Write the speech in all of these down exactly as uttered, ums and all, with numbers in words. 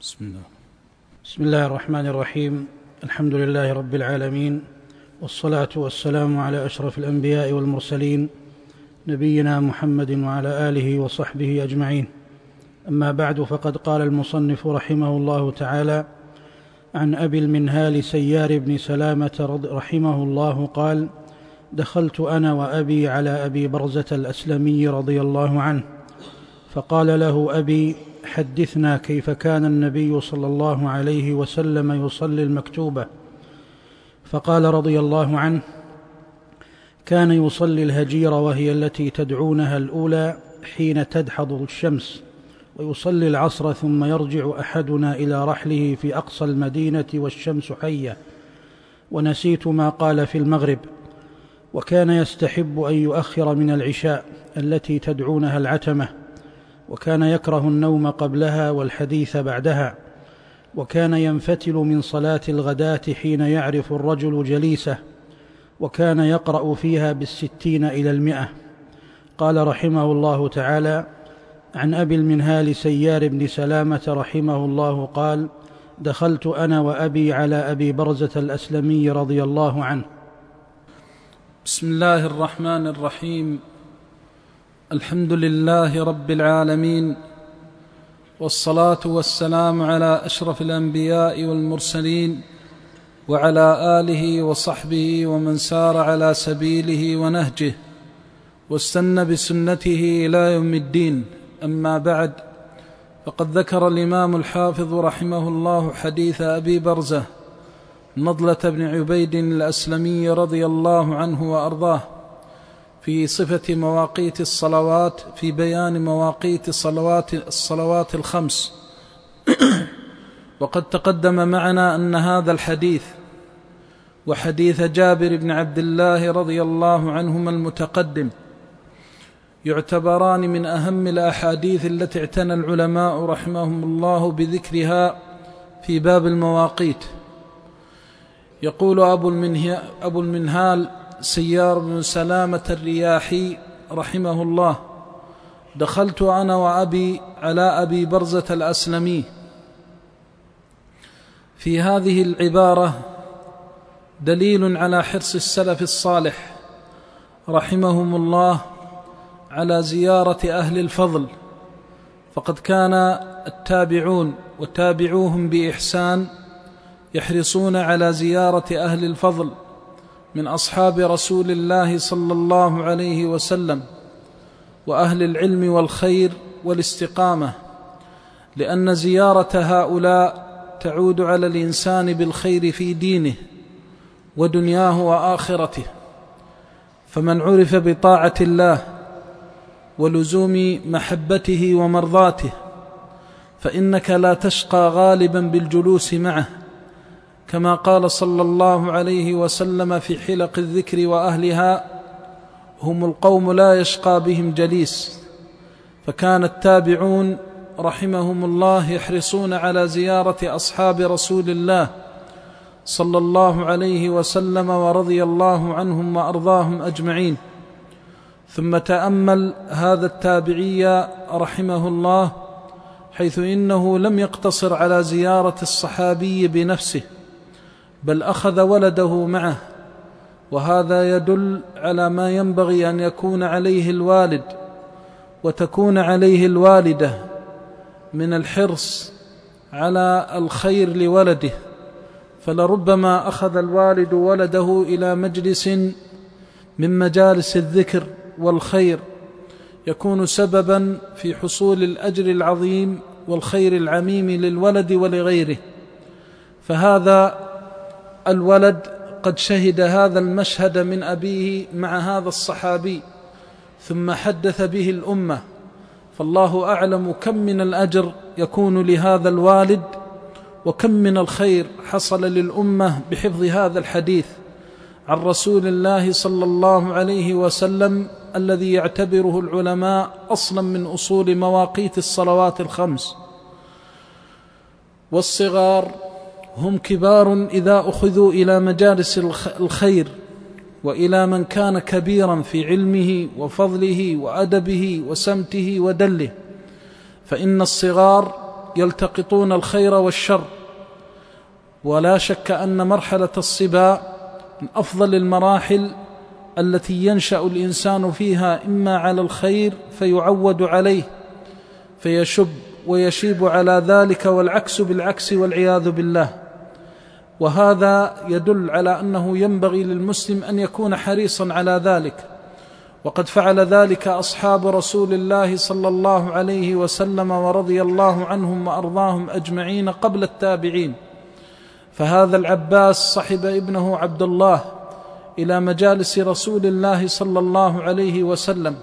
بسم الله بسم الله الرحمن الرحيم. الحمد لله رب العالمين، والصلاة والسلام على أشرف الأنبياء والمرسلين نبينا محمد وعلى آله وصحبه أجمعين. أما بعد، فقد قال المصنف رحمه الله تعالى: عن أبي المنهال سيار بن سلامة رحمه الله قال: دخلت أنا وأبي على أبي برزة الأسلمي رضي الله عنه، فقال له أبي: حدثنا كيف كان النبي صلى الله عليه وسلم يصلي المكتوبة؟ فقال رضي الله عنه: كان يصلي الهجير، وهي التي تدعونها الأولى حين تدحض الشمس، ويصلي العصر، ثم يرجع أحدنا إلى رحله في أقصى المدينة والشمس حية، ونسيت ما قال في المغرب. وكان يستحب أن يؤخر من العشاء التي تدعونها العتمة، وكان يكره النوم قبلها والحديث بعدها. وكان ينفتل من صلاة الغداة حين يعرف الرجل جليسه، وكان يقرأ فيها بالستين إلى المئة. قال رحمه الله تعالى: عن أبي المنهال سيار بن سلامة رحمه الله قال: دخلت أنا وأبي على أبي برزة الأسلمي رضي الله عنه. بسم الله الرحمن الرحيم. الحمد لله رب العالمين، والصلاة والسلام على أشرف الأنبياء والمرسلين، وعلى آله وصحبه ومن سار على سبيله ونهجه واستنى بسنته إلى يوم الدين. أما بعد، فقد ذكر الإمام الحافظ رحمه الله حديث أبي برزة نضلة بن عبيد الأسلمي رضي الله عنه وأرضاه في صفة مواقيت الصلوات، في بيان مواقيت الصلوات, الصلوات الخمس. وقد تقدم معنا أن هذا الحديث وحديث جابر بن عبد الله رضي الله عنهما المتقدم يعتبران من أهم الأحاديث التي اعتنى العلماء رحمهم الله بذكرها في باب المواقيت. يقول أبو المنهال سيار بن سلامة الرياحي رحمه الله: دخلت أنا وأبي على أبي برزة الأسلمي. في هذه العبارة دليل على حرص السلف الصالح رحمهم الله على زيارة أهل الفضل، فقد كان التابعون وتابعوهم بإحسان يحرصون على زيارة أهل الفضل من أصحاب رسول الله صلى الله عليه وسلم وأهل العلم والخير والاستقامة، لأن زيارة هؤلاء تعود على الإنسان بالخير في دينه ودنياه وآخرته. فمن عرف بطاعة الله ولزوم محبته ومرضاته فإنك لا تشقى غالبا بالجلوس معه، كما قال صلى الله عليه وسلم في حلق الذكر وأهلها: هم القوم لا يشقى بهم جليس. فكان التابعون رحمهم الله يحرصون على زيارة أصحاب رسول الله صلى الله عليه وسلم ورضي الله عنهم وأرضاهم أجمعين. ثم تأمل هذا التابعي رحمه الله، حيث إنه لم يقتصر على زيارة الصحابي بنفسه، بل أخذ ولده معه، وهذا يدل على ما ينبغي أن يكون عليه الوالد وتكون عليه الوالدة من الحرص على الخير لولده. فلربما أخذ الوالد ولده إلى مجلس من مجالس الذكر والخير يكون سببا في حصول الأجر العظيم والخير العميم للولد ولغيره. فهذا الولد قد شهد هذا المشهد من أبيه مع هذا الصحابي، ثم حدث به الأمة، فالله أعلم كم من الأجر يكون لهذا الوالد، وكم من الخير حصل للأمة بحفظ هذا الحديث عن رسول الله صلى الله عليه وسلم، الذي يعتبره العلماء أصلا من أصول مواقيت الصلوات الخمس. والصغار هم كبار إذا أخذوا إلى مجالس الخير وإلى من كان كبيرا في علمه وفضله وأدبه وسمته ودله، فإن الصغار يلتقطون الخير والشر. ولا شك أن مرحلة الصبا من أفضل المراحل التي ينشأ الإنسان فيها إما على الخير فيعود عليه فيشب ويشيب على ذلك، والعكس بالعكس والعياذ بالله. وهذا يدل على أنه ينبغي للمسلم أن يكون حريصا على ذلك، وقد فعل ذلك أصحاب رسول الله صلى الله عليه وسلم ورضي الله عنهم وأرضاهم أجمعين قبل التابعين. فهذا العباس صحب ابنه عبد الله إلى مجالس رسول الله صلى الله عليه وسلم،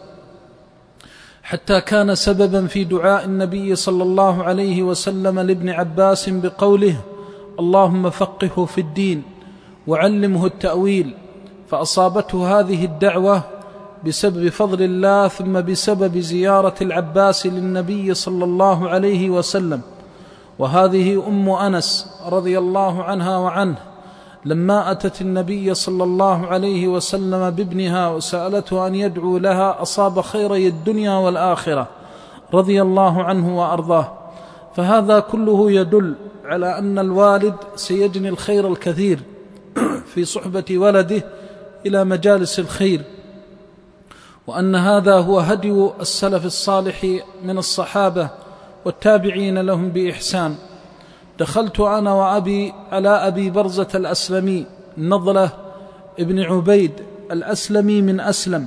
حتى كان سببا في دعاء النبي صلى الله عليه وسلم لابن عباس بقوله: اللهم فقهه في الدين وعلمه التأويل. فأصابته هذه الدعوة بسبب فضل الله، ثم بسبب زيارة العباس للنبي صلى الله عليه وسلم. وهذه أم أنس رضي الله عنها وعنه لما أتت النبي صلى الله عليه وسلم بابنها وسألته أن يدعو لها أصاب خيري الدنيا والآخرة رضي الله عنه وأرضاه. فهذا كله يدل على أن الوالد سيجني الخير الكثير في صحبة ولده إلى مجالس الخير، وأن هذا هو هدي السلف الصالح من الصحابة والتابعين لهم بإحسان. دخلت أنا وأبي على أبي برزة الأسلمي نضلة ابن عبيد الأسلمي من أسلم،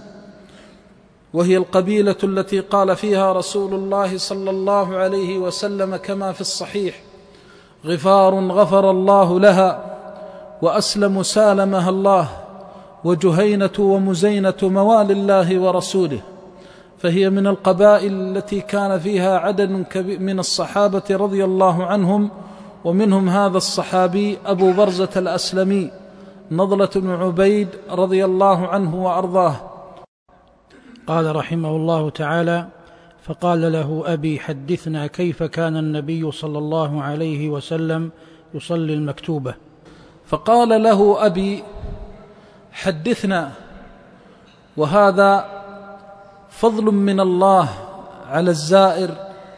وهي القبيلة التي قال فيها رسول الله صلى الله عليه وسلم كما في الصحيح: غفار غفر الله لها، وأسلم سالمها الله، وجهينة ومزينة موالي الله ورسوله. فهي من القبائل التي كان فيها عدد كبير من الصحابة رضي الله عنهم، ومنهم هذا الصحابي أبو برزة الأسلمي نضلة بن عبيد رضي الله عنه وأرضاه. قال رحمه الله تعالى: فقال له أبي حدثنا كيف كان النبي صلى الله عليه وسلم يصلي المكتوبة. فقال له أبي حدثنا، وهذا فضل من الله على الزائر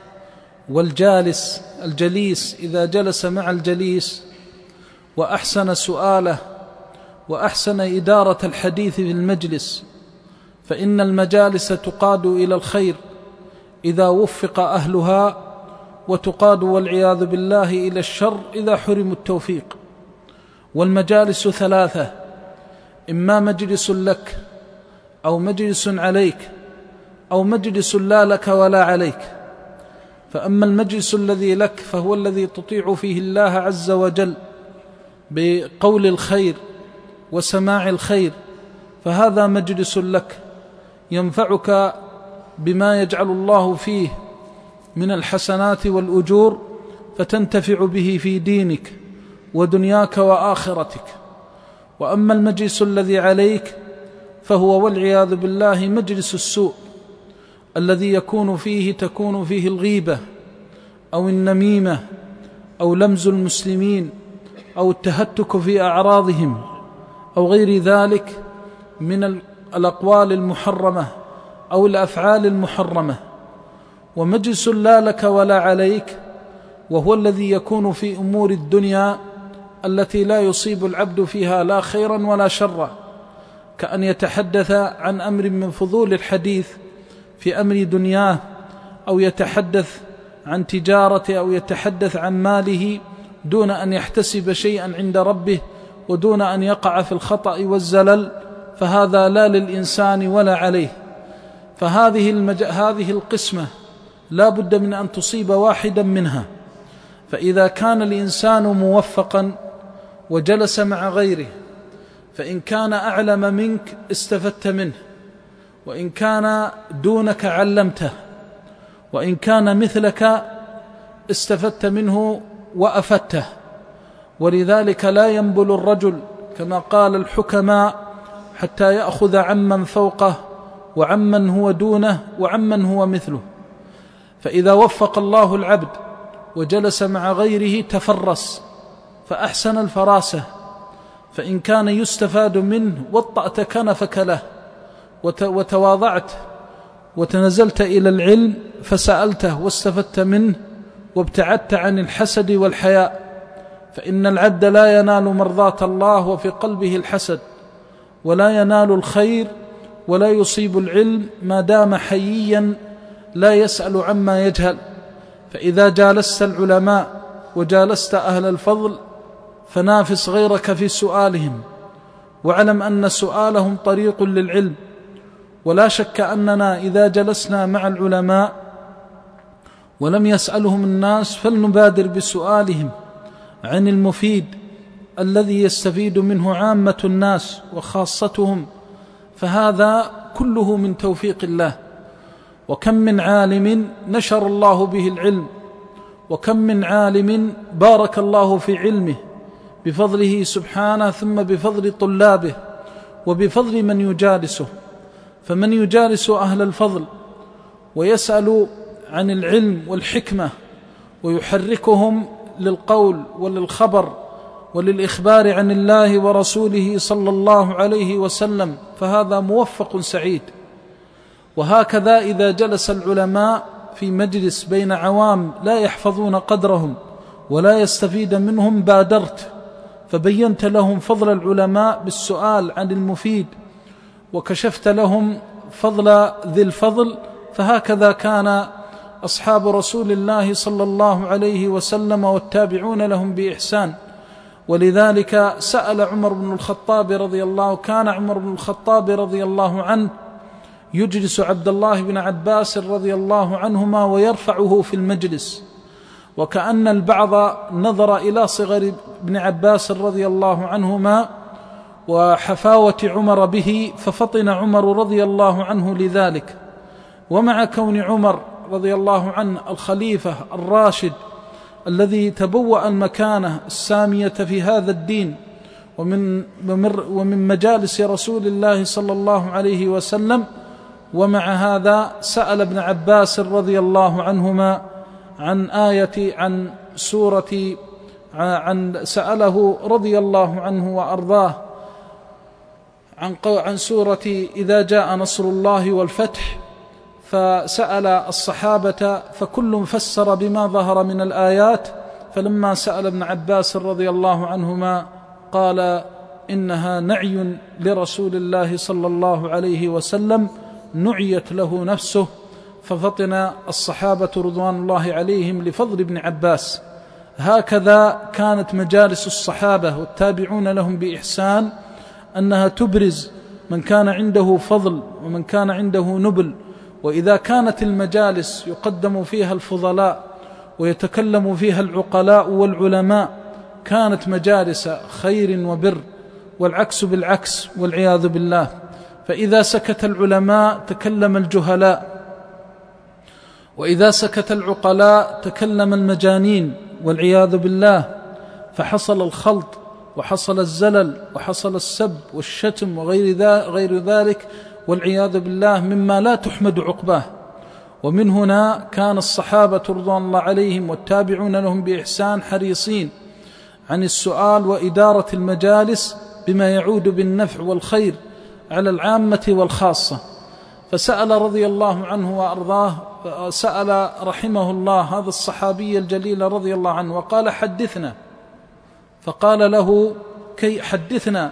والجالس الجليس إذا جلس مع الجليس وأحسن سؤاله وأحسن إدارة الحديث في المجلس، فإن المجالس تقاد إلى الخير إذا وفق أهلها، وتقاد والعياذ بالله إلى الشر إذا حرموا التوفيق. والمجالس ثلاثة: إما مجلس لك، أو مجلس عليك، أو مجلس لا لك ولا عليك. فأما المجلس الذي لك فهو الذي تطيع فيه الله عز وجل بقول الخير وسماع الخير، فهذا مجلس لك ينفعك بما يجعل الله فيه من الحسنات والأجور، فتنتفع به في دينك ودنياك وآخرتك. وأما المجلس الذي عليك فهو والعياذ بالله مجلس السوء، الذي يكون فيه تكون فيه الغيبة أو النميمة أو لمز المسلمين أو التهتك في أعراضهم أو غير ذلك من الأقوال المحرمة أو الأفعال المحرمة. ومجلس لا لك ولا عليك وهو الذي يكون في أمور الدنيا التي لا يصيب العبد فيها لا خيرا ولا شرا، كأن يتحدث عن أمر من فضول الحديث في أمر دنياه، أو يتحدث عن تجارة، أو يتحدث عن ماله دون أن يحتسب شيئا عند ربه ودون أن يقع في الخطأ والزلل، فهذا لا للإنسان ولا عليه. فهذه المج... هذه القسمة لا بد من أن تصيب واحدا منها. فإذا كان الإنسان موفقا وجلس مع غيره، فإن كان أعلم منك استفدت منه، وإن كان دونك علمته، وإن كان مثلك استفدت منه وأفدته. ولذلك لا ينبل الرجل كما قال الحكماء حتى يأخذ عمن فوقه وعمن هو دونه وعمن هو مثله. فإذا وفق الله العبد وجلس مع غيره تفرس فأحسن الفراسة، فإن كان يستفاد منه وطأت كنفك له وتواضعت وتنزلت إلى العلم فسألته واستفدت منه وابتعدت عن الحسد والحياء، فإن العبد لا ينال مرضاة الله وفي قلبه الحسد، ولا ينال الخير ولا يصيب العلم ما دام حييا لا يسأل عما يجهل. فإذا جالست العلماء وجالست أهل الفضل فنافس غيرك في سؤالهم، واعلم أن سؤالهم طريق للعلم. ولا شك أننا إذا جلسنا مع العلماء ولم يسألهم الناس فلنبادر بسؤالهم عن المفيد الذي يستفيد منه عامة الناس وخاصتهم، فهذا كله من توفيق الله. وكم من عالم نشر الله به العلم، وكم من عالم بارك الله في علمه بفضله سبحانه، ثم بفضل طلابه وبفضل من يجالسه. فمن يجالس أهل الفضل ويسأل عن العلم والحكمة ويحركهم للقول وللخبر وللإخبار عن الله ورسوله صلى الله عليه وسلم، فهذا موفق سعيد. وهكذا إذا جلس العلماء في مجلس بين عوام لا يحفظون قدرهم ولا يستفيد منهم بادرت فبينت لهم فضل العلماء بالسؤال عن المفيد، وكشفت لهم فضل ذي الفضل. فهكذا كان أصحاب رسول الله صلى الله عليه وسلم والتابعون لهم بإحسان. ولذلك سأل عمر بن الخطاب رضي الله كان عمر بن الخطاب رضي الله عنه يجلس عبد الله بن عباس رضي الله عنهما ويرفعه في المجلس، وكأن البعض نظر إلى صغر ابن عباس رضي الله عنهما وحفاوة عمر به، ففطن عمر رضي الله عنه لذلك. ومع كون عمر رضي الله عنه الخليفة الراشد الذي تبوأ المكانة السامية في هذا الدين ومن, ومن مجالس رسول الله صلى الله عليه وسلم، ومع هذا سأل ابن عباس رضي الله عنهما عن آية عن سورة عن سأله رضي الله عنه وأرضاه عن عن سورة إذا جاء نصر الله والفتح، فسأل الصحابة فكل فسر بما ظهر من الآيات. فلما سأل ابن عباس رضي الله عنهما قال إنها نعي لرسول الله صلى الله عليه وسلم نعيت له نفسه، ففطن الصحابة رضوان الله عليهم لفضل ابن عباس. هكذا كانت مجالس الصحابة والتابعون لهم بإحسان، أنها تبرز من كان عنده فضل ومن كان عنده نبل. وإذا كانت المجالس يقدم فيها الفضلاء ويتكلم فيها العقلاء والعلماء كانت مجالس خير وبر، والعكس بالعكس والعياذ بالله. فإذا سكت العلماء تكلم الجهلاء، وإذا سكت العقلاء تكلم المجانين والعياذ بالله، فحصل الخلط وحصل الزلل وحصل السب والشتم وغير ذلك والعياذ بالله مما لا تحمد عقباه. ومن هنا كان الصحابة رضوان الله عليهم والتابعون لهم بإحسان حريصين عن السؤال وإدارة المجالس بما يعود بالنفع والخير على العامة والخاصة. فسأل رضي الله عنه وأرضاه سأل رحمه الله هذا الصحابي الجليل رضي الله عنه وقال حدثنا، فقال له كي حدثنا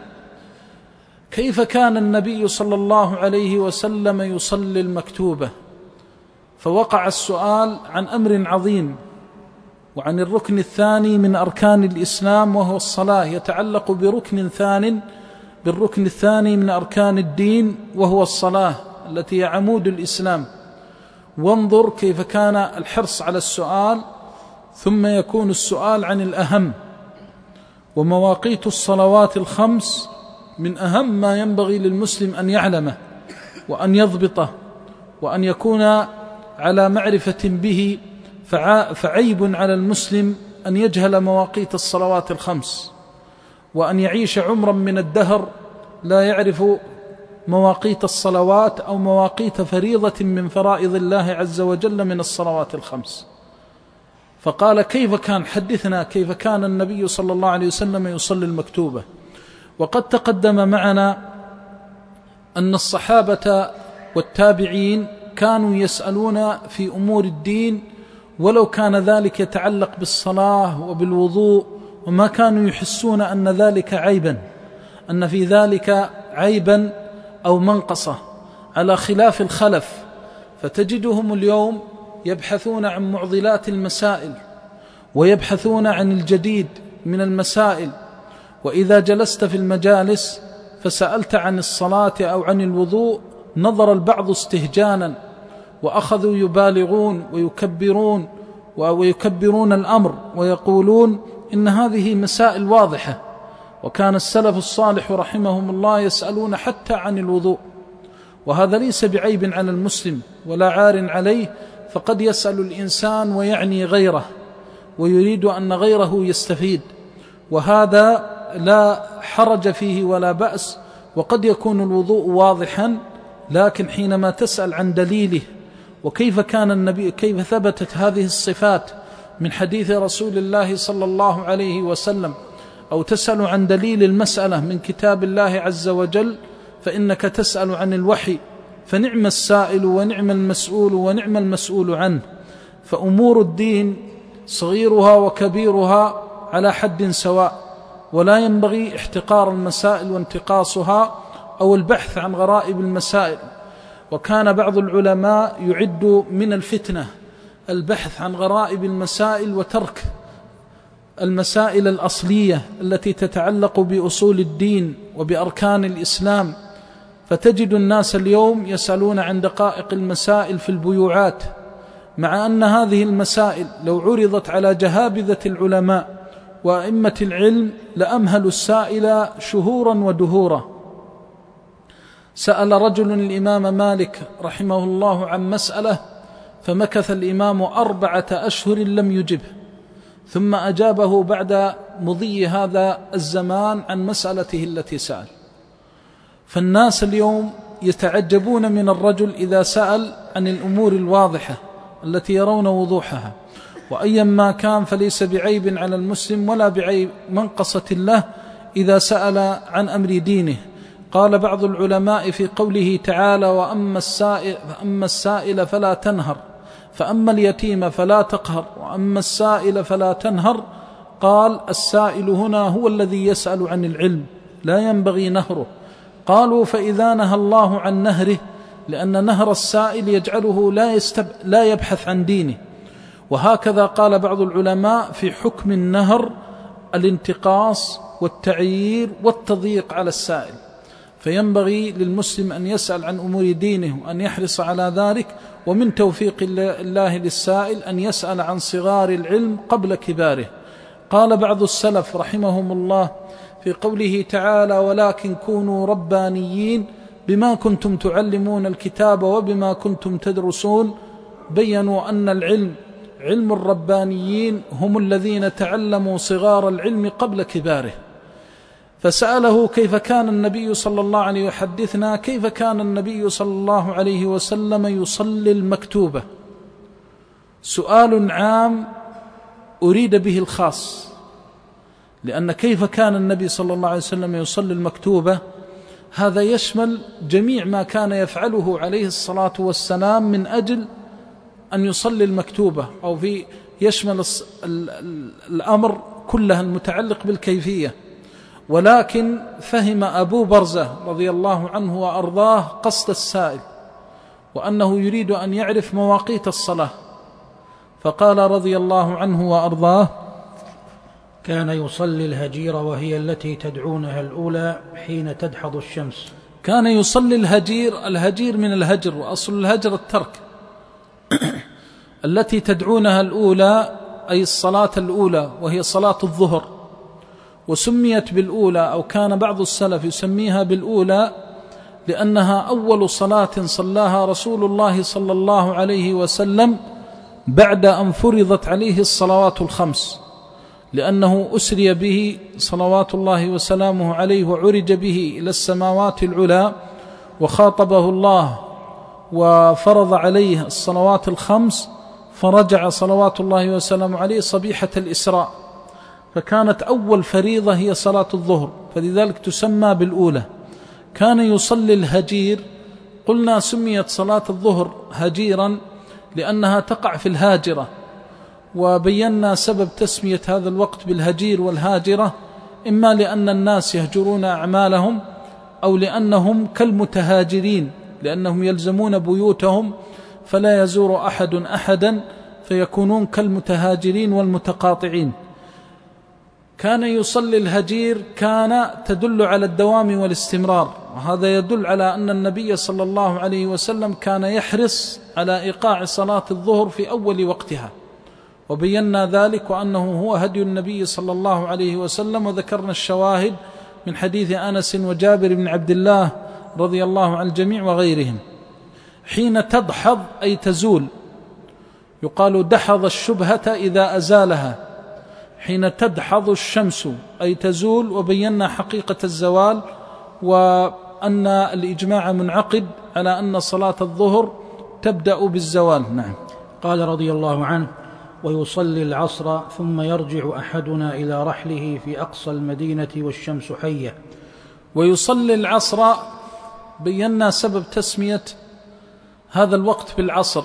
كيف كان النبي صلى الله عليه وسلم يصلي المكتوبة. فوقع السؤال عن أمر عظيم وعن الركن الثاني من أركان الإسلام وهو الصلاة، يتعلق بركن ثان بالركن الثاني من أركان الدين وهو الصلاة التي هي عمود الإسلام. وانظر كيف كان الحرص على السؤال، ثم يكون السؤال عن الأهم. ومواقيت الصلوات الخمس من أهم ما ينبغي للمسلم أن يعلمه وأن يضبطه وأن يكون على معرفة به، فعيب على المسلم أن يجهل مواقيت الصلوات الخمس، وأن يعيش عمرا من الدهر لا يعرف مواقيت الصلوات أو مواقيت فريضة من فرائض الله عز وجل من الصلوات الخمس. فقال كيف كان حدثنا كيف كان النبي صلى الله عليه وسلم يصلي المكتوبة. وقد تقدم معنا أن الصحابة والتابعين كانوا يسألون في أمور الدين ولو كان ذلك يتعلق بالصلاة وبالوضوء، وما كانوا يحسون أن ذلك عيبا، أن في ذلك عيبا أو منقصة، على خلاف الخلف. فتجدهم اليوم يبحثون عن معضلات المسائل، ويبحثون عن الجديد من المسائل. وإذا جلست في المجالس فسألت عن الصلاة أو عن الوضوء، نظر البعض استهجانا، وأخذوا يبالغون ويكبرون ويكبرون الأمر، ويقولون إن هذه مسائل واضحة. وكان السلف الصالح رحمهم الله يسألون حتى عن الوضوء، وهذا ليس بعيب على المسلم ولا عار عليه، فقد يسأل الإنسان ويعني غيره ويريد أن غيره يستفيد، وهذا لا حرج فيه ولا بأس. وقد يكون الوضوء واضحا، لكن حينما تسأل عن دليله وكيف كان النبي، كيف ثبتت هذه الصفات من حديث رسول الله صلى الله عليه وسلم، أو تسأل عن دليل المسألة من كتاب الله عز وجل، فإنك تسأل عن الوحي، فنعم السائل ونعم المسؤول ونعم المسؤول عنه. فأمور الدين صغيرها وكبيرها على حد سواء، ولا ينبغي احتقار المسائل وانتقاصها أو البحث عن غرائب المسائل. وكان بعض العلماء يعد من الفتنة البحث عن غرائب المسائل وترك المسائل الأصلية التي تتعلق بأصول الدين وبأركان الإسلام. فتجد الناس اليوم يسألون عن دقائق المسائل في البيوعات، مع أن هذه المسائل لو عرضت على جهابذة العلماء وأئمة العلم لأمهلوا السائل شهورا ودهورا. سأل رجل الإمام مالك رحمه الله عن مسألة، فمكث الإمام أربعة أشهر لم يجبه، ثم أجابه بعد مضي هذا الزمان عن مسألته التي سأل. فالناس اليوم يتعجبون من الرجل إذا سأل عن الأمور الواضحة التي يرون وضوحها. وأيا ما كان فليس بعيب على المسلم ولا بعيب منقصة له إذا سأل عن أمر دينه. قال بعض العلماء في قوله تعالى: وأما السائل, فأما السائل فلا تنهر، فأما اليتيم فلا تقهر، وأما السائل فلا تنهر. قال: السائل هنا هو الذي يسأل عن العلم، لا ينبغي نهره. قالوا: فإذا نهى الله عن نهره، لأن نهر السائل يجعله لا, يستب... لا يبحث عن دينه. وهكذا قال بعض العلماء في حكم النهر: الانتقاص والتعيير والتضييق على السائل. فينبغي للمسلم أن يسأل عن أمور دينه وأن يحرص على ذلك. ومن توفيق الله للسائل أن يسأل عن صغار العلم قبل كباره. قال بعض السلف رحمهم الله في قوله تعالى: ولكن كونوا ربانيين بما كنتم تعلمون الكتاب وبما كنتم تدرسون. بيّنوا أن العلم علم الربانيين هم الذين تعلموا صغار العلم قبل كباره. فسأله: كيف كان النبي صلى الله عليه وحدثنا كيف كان النبي صلى الله عليه وسلم يصلي المكتوبة؟ سؤال عام أريد به الخاص، لأن كيف كان النبي صلى الله عليه وسلم يصلي المكتوبة هذا يشمل جميع ما كان يفعله عليه الصلاة والسلام من أجل أن يصلي المكتوبة، أو في يشمل الأمر كله المتعلق بالكيفية. ولكن فهم أبو برزة رضي الله عنه وأرضاه قصد السائل، وأنه يريد أن يعرف مواقيت الصلاة، فقال رضي الله عنه وأرضاه: كان يصلي الهجير وهي التي تدعونها الأولى حين تدحض الشمس. كان يصلي الهجير، الهجير من الهجر، وأصل الهجر الترك. التي تدعونها الأولى أي الصلاة الأولى، وهي صلاة الظهر، وسميت بالأولى، أو كان بعض السلف يسميها بالأولى لأنها أول صلاة صلاها رسول الله صلى الله عليه وسلم بعد أن فرضت عليه الصلوات الخمس، لأنه أسري به صلوات الله وسلامه عليه وعرج به إلى السماوات العلى، وخاطبه الله وفرض عليه الصلوات الخمس، فرجع صلوات الله وسلامه عليه صبيحة الإسراء، فكانت أول فريضة هي صلاة الظهر، فلذلك تسمى بالأولى. كان يصلي الهجير، قلنا سميت صلاة الظهر هجيرا لأنها تقع في الهاجرة، وبينا سبب تسمية هذا الوقت بالهجير والهاجرة، إما لأن الناس يهجرون أعمالهم، أو لأنهم كالمتهاجرين، لأنهم يلزمون بيوتهم فلا يزور أحد أحدا، فيكونون كالمتهاجرين والمتقاطعين. كان يصلي الهجير كان تدل على الدوام والاستمرار، وهذا يدل على أن النبي صلى الله عليه وسلم كان يحرص على إيقاع صلاة الظهر في أول وقتها، وبينا ذلك وأنه هو هدي النبي صلى الله عليه وسلم، وذكرنا الشواهد من حديث أنس وجابر بن عبد الله رضي الله عن الجميع وغيرهم. حين تدحض أي تزول، يقال دحض الشبهة إذا أزالها. حين تدحض الشمس أي تزول، وبينا حقيقة الزوال، وأن الإجماع منعقد على أن صلاة الظهر تبدأ بالزوال. نعم. قال رضي الله عنه: ويصلي العصر ثم يرجع أحدنا إلى رحله في أقصى المدينة والشمس حية. ويصلي العصر، بينا سبب تسمية هذا الوقت بالعصر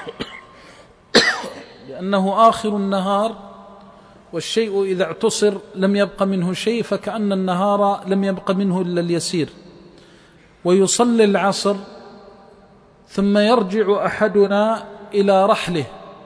لأنه آخر النهار، والشيء إذا اعتصر لم يبق منه شيء، فكأن النهار لم يبق منه إلا اليسير. ويصلي العصر ثم يرجع أحدنا إلى رحله.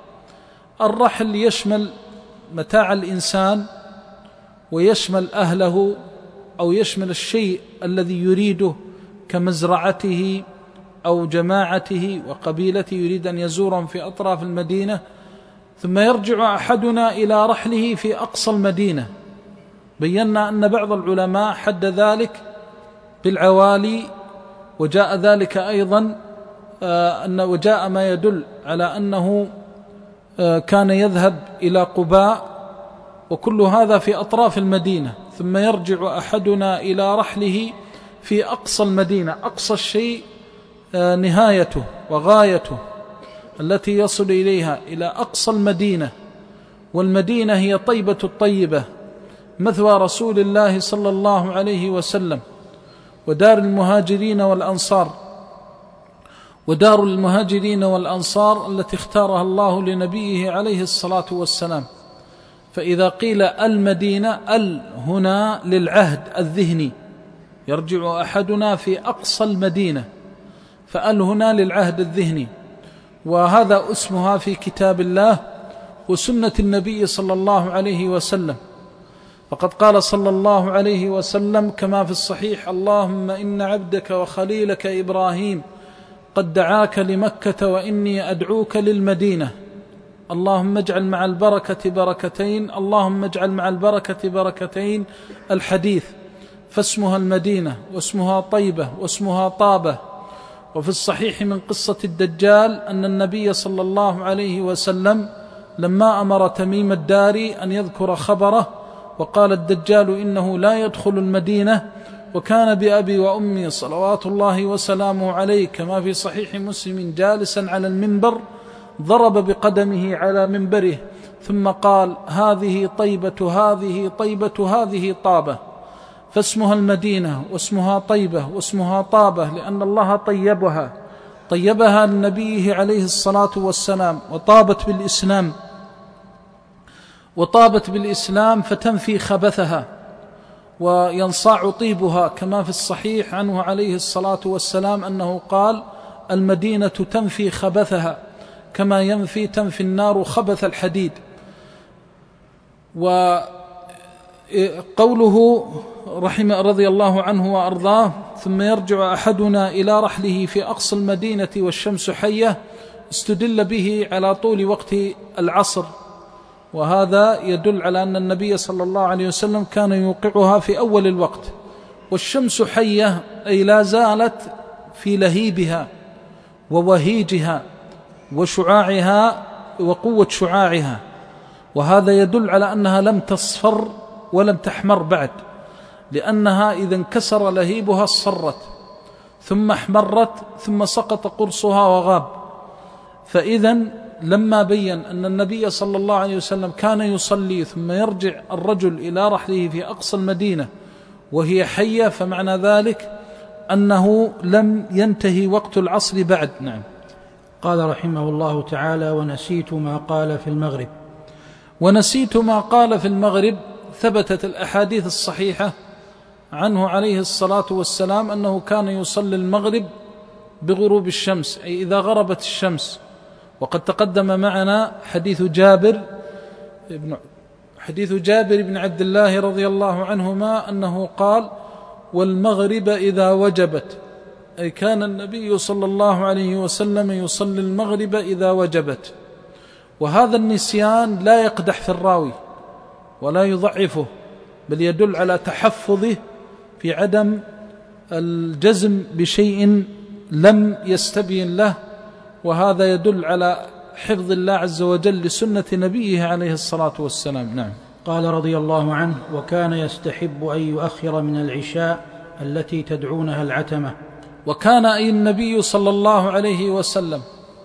الرحل يشمل متاع الإنسان، ويشمل أهله، أو يشمل الشيء الذي يريده كمزرعته أو جماعته وقبيلته، يريد أن يزورهم في أطراف المدينة. ثم يرجع أحدنا إلى رحله في أقصى المدينة. بينا أن بعض العلماء حد ذلك بالعوالي، وجاء ذلك أيضا أن وجاء ما يدل على أنه كان يذهب إلى قباء، وكل هذا في أطراف المدينة. ثم يرجع أحدنا إلى رحله في أقصى المدينة. أقصى الشيء نهايته وغايته التي يصل إليها إلى أقصى المدينة، والمدينة هي طيبة الطيبة، مثوى رسول الله صلى الله عليه وسلم، ودار المهاجرين والأنصار ودار المهاجرين والأنصار التي اختارها الله لنبيه عليه الصلاة والسلام. فإذا قيل المدينة، ال هنا للعهد الذهني، يرجع أحدنا في أقصى المدينة، فال هنا للعهد الذهني، وهذا اسمها في كتاب الله وسنة النبي صلى الله عليه وسلم. فقد قال صلى الله عليه وسلم كما في الصحيح: اللهم إن عبدك وخليلك إبراهيم قد دعاك لمكة وإني أدعوك للمدينة، اللهم اجعل مع البركة بركتين، اللهم اجعل مع البركة بركتين الحديث، فاسمها المدينة واسمها طيبة واسمها طابة. وفي الصحيح من قصة الدجال أن النبي صلى الله عليه وسلم لما أمر تميم الداري أن يذكر خبره وقال: الدجال إنه لا يدخل المدينة، وكان بأبي وأمي صلوات الله وسلامه عليه كما في صحيح مسلم جالسا على المنبر، ضرب بقدمه على منبره ثم قال: هذه طيبة هذه طيبة هذه طابة. فاسمها المدينة واسمها طيبة واسمها طابة لأن الله طيبها طيبها لنبيه عليه الصلاة والسلام، وطابت بالإسلام وطابت بالإسلام فتنفي خبثها وينصاع طيبها، كما في الصحيح عنه عليه الصلاة والسلام أنه قال: المدينة تنفي خبثها كما ينفي تنفي النار خبث الحديد. وقوله رحمه رضي الله عنه وأرضاه: ثم يرجع أحدنا إلى رحله في أقصى المدينة والشمس حية، استدل به على طول وقت العصر، وهذا يدل على أن النبي صلى الله عليه وسلم كان يوقعها في أول الوقت. والشمس حية أي لا زالت في لهيبها ووهيجها وشعاعها وقوة شعاعها، وهذا يدل على أنها لم تصفر ولم تحمر بعد، لأنها إذا انكسر لهيبها اصفرت ثم احمرت ثم سقط قرصها وغاب. فإذا لما بين أن النبي صلى الله عليه وسلم كان يصلي ثم يرجع الرجل إلى رحله في أقصى المدينة وهي حية، فمعنى ذلك أنه لم ينتهي وقت العصر بعد. نعم. قال رحمه الله تعالى: ونسيت ما قال في المغرب. ونسيت ما قال في المغرب. ثبتت الأحاديث الصحيحة عنه عليه الصلاة والسلام أنه كان يصلي المغرب بغروب الشمس، أي إذا غربت الشمس. وقد تقدم معنا حديث جابر ابن حديث جابر بن عبد الله رضي الله عنهما أنه قال: والمغرب إذا وجبت، أي كان النبي صلى الله عليه وسلم يصلي المغرب إذا وجبت. وهذا النسيان لا يقدح في الراوي ولا يضعفه، بل يدل على تحفظه في عدم الجزم بشيء لم يستبين له، وهذا يدل على حفظ الله عز وجل لسنة نبيه عليه الصلاة والسلام. نعم. قال رضي الله عنه: وكان يستحب أن يؤخر من العشاء التي تدعونها العتمة. وكان أي النبي صلى الله عليه وسلم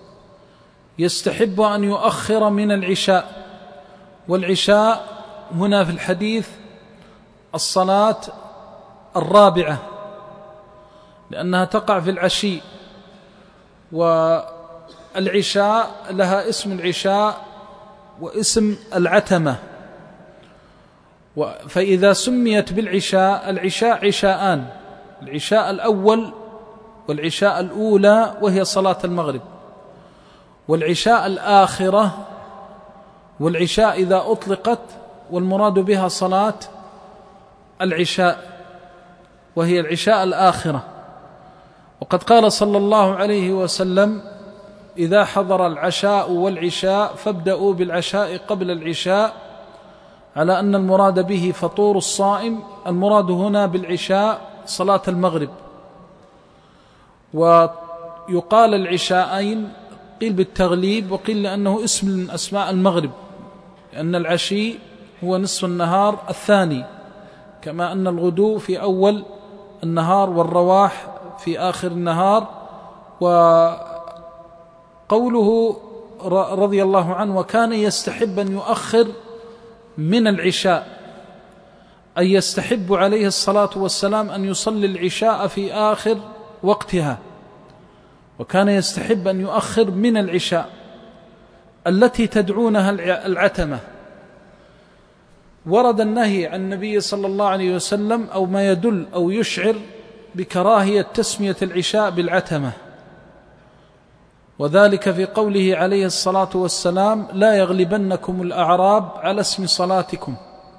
يستحب أن يؤخر من العشاء. والعشاء هنا في الحديث الصلاة الرابعة، لأنها تقع في العشي، والعشاء لها اسم العشاء واسم العتمة. فإذا سميت بالعشاء، العشاء عشاءان: العشاء الأول والعشاء الأولى وهي صلاة المغرب، والعشاء الآخرة. والعشاء إذا أطلقت والمراد بها صلاة العشاء وهي العشاء الآخرة. وقد قال صلى الله عليه وسلم: إذا حضر العشاء والعشاء فابدأوا بالعشاء قبل العشاء، على أن المراد به فطور الصائم. المراد هنا بالعشاء صلاة المغرب. ويقال العشاءين، قيل بالتغليب وقيل لأنه اسم من أسماء المغرب، لأن العشي هو نصف النهار الثاني، كما أن الغدو في أول النهار والرواح في آخر النهار. وقوله رضي الله عنه: وكان يستحب أن يؤخر من العشاء، أي يستحب عليه الصلاة والسلام أن يصلي العشاء في آخر وقتها. وكان يستحب أن يؤخر من العشاء التي تدعونها العتمة. ورد النهي عن النبي صلى الله عليه وسلم أو ما يدل أو يشعر بكراهية تسمية العشاء بالعتمة، وذلك في قوله عليه الصلاة والسلام: لا يغلبنكم الأعراب على اسم صلاتكم،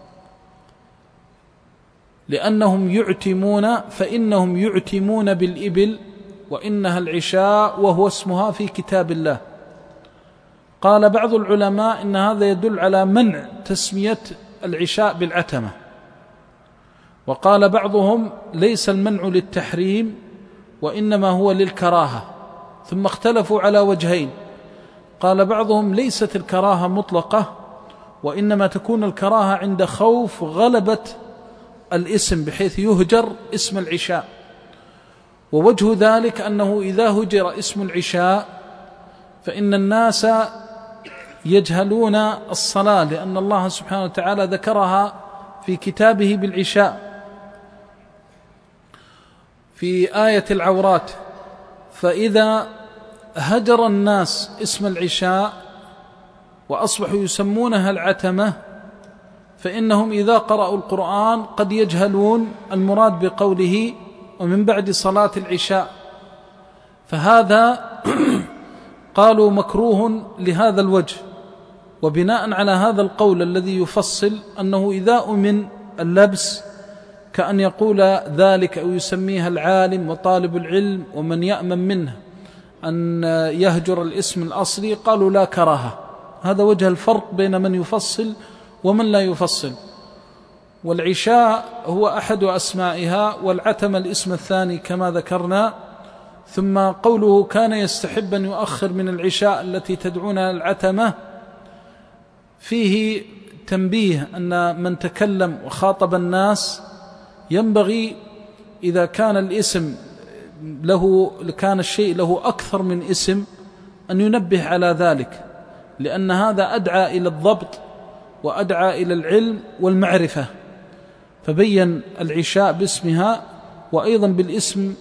لأنهم يعتمون فإنهم يعتمون بالإبل وإنها العشاء وهو اسمها في كتاب الله. قال بعض العلماء إن هذا يدل على منع تسمية العشاء بالعتمة، وقال بعضهم ليس المنع للتحريم وإنما هو للكراهة. ثم اختلفوا على وجهين: قال بعضهم ليست الكراهة مطلقة، وإنما تكون الكراهة عند خوف غلبة الاسم بحيث يهجر اسم العشاء. ووجه ذلك أنه إذا هجر اسم العشاء فإن الناس يجهلون الصلاة، لأن الله سبحانه وتعالى ذكرها في كتابه بالعشاء في آية العورات: فإذا هجر الناس اسم العشاء وأصبحوا يسمونها العتمة فإنهم إذا قرأوا القرآن قد يجهلون المراد بقوله ومن بعد صلاة العشاء. فهذا قالوا مكروه لهذا الوجه. وبناء على هذا القول الذي يفصل أنه إذا أمن اللبس كأن يقول ذلك أو يسميها العالم وطالب العلم ومن يأمن منه أن يهجر الاسم الأصلي، قالوا لا كراهة. هذا وجه الفرق بين من يفصل ومن لا يفصل. والعشاء هو أحد أسمائها، والعتم الاسم الثاني كما ذكرنا. ثم قوله كان يستحب أن يؤخر من العشاء التي تدعونها العتمة، فيه تنبيه أن من تكلم وخاطب الناس ينبغي إذا كان الاسم له كان الشيء له أكثر من اسم أن ينبه على ذلك، لأن هذا أدعى إلى الضبط وأدعى إلى العلم والمعرفة. فبين العشاء باسمها وأيضا بالاسم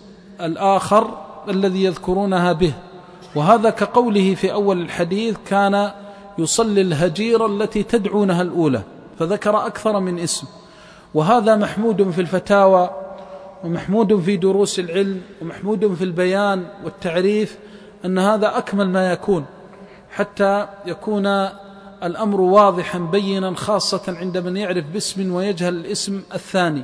الآخر الذي يذكرونها به. وهذا كقوله في أول الحديث: كان يصلي الهجيرة التي تدعونها الأولى، فذكر أكثر من اسم. وهذا محمود في الفتاوى، ومحمود في دروس العلم، ومحمود في البيان والتعريف، أن هذا أكمل ما يكون حتى يكون الأمر واضحا بينا، خاصة عند من يعرف باسم ويجهل الاسم الثاني.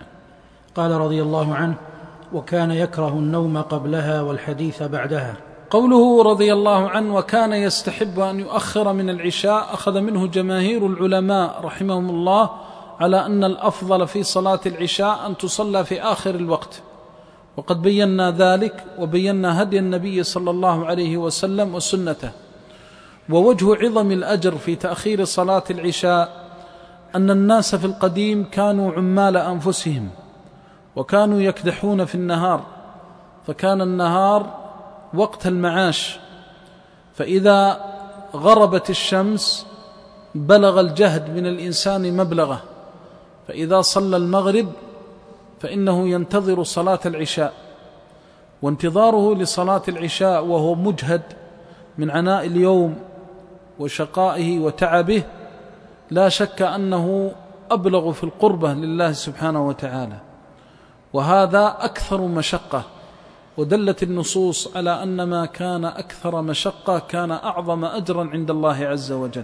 قال رضي الله عنه: وكان يكره النوم قبلها والحديث بعدها. قوله رضي الله عنه وكان يستحب أن يؤخر من العشاء، أخذ منه جماهير العلماء رحمهم الله على أن الأفضل في صلاة العشاء أن تصلى في آخر الوقت، وقد بينا ذلك وبينا هدي النبي صلى الله عليه وسلم وسنته. ووجه عظم الأجر في تأخير صلاة العشاء أن الناس في القديم كانوا عمال أنفسهم، وكانوا يكدحون في النهار، فكان النهار وقت المعاش، فإذا غربت الشمس بلغ الجهد من الإنسان مبلغه، فإذا صلى المغرب فإنه ينتظر صلاة العشاء، وانتظاره لصلاة العشاء وهو مجهد من عناء اليوم وشقائه وتعبه لا شك أنه أبلغ في القربة لله سبحانه وتعالى، وهذا أكثر مشقة. ودلت النصوص على أن ما كان أكثر مشقة كان أعظم أجرا عند الله عز وجل.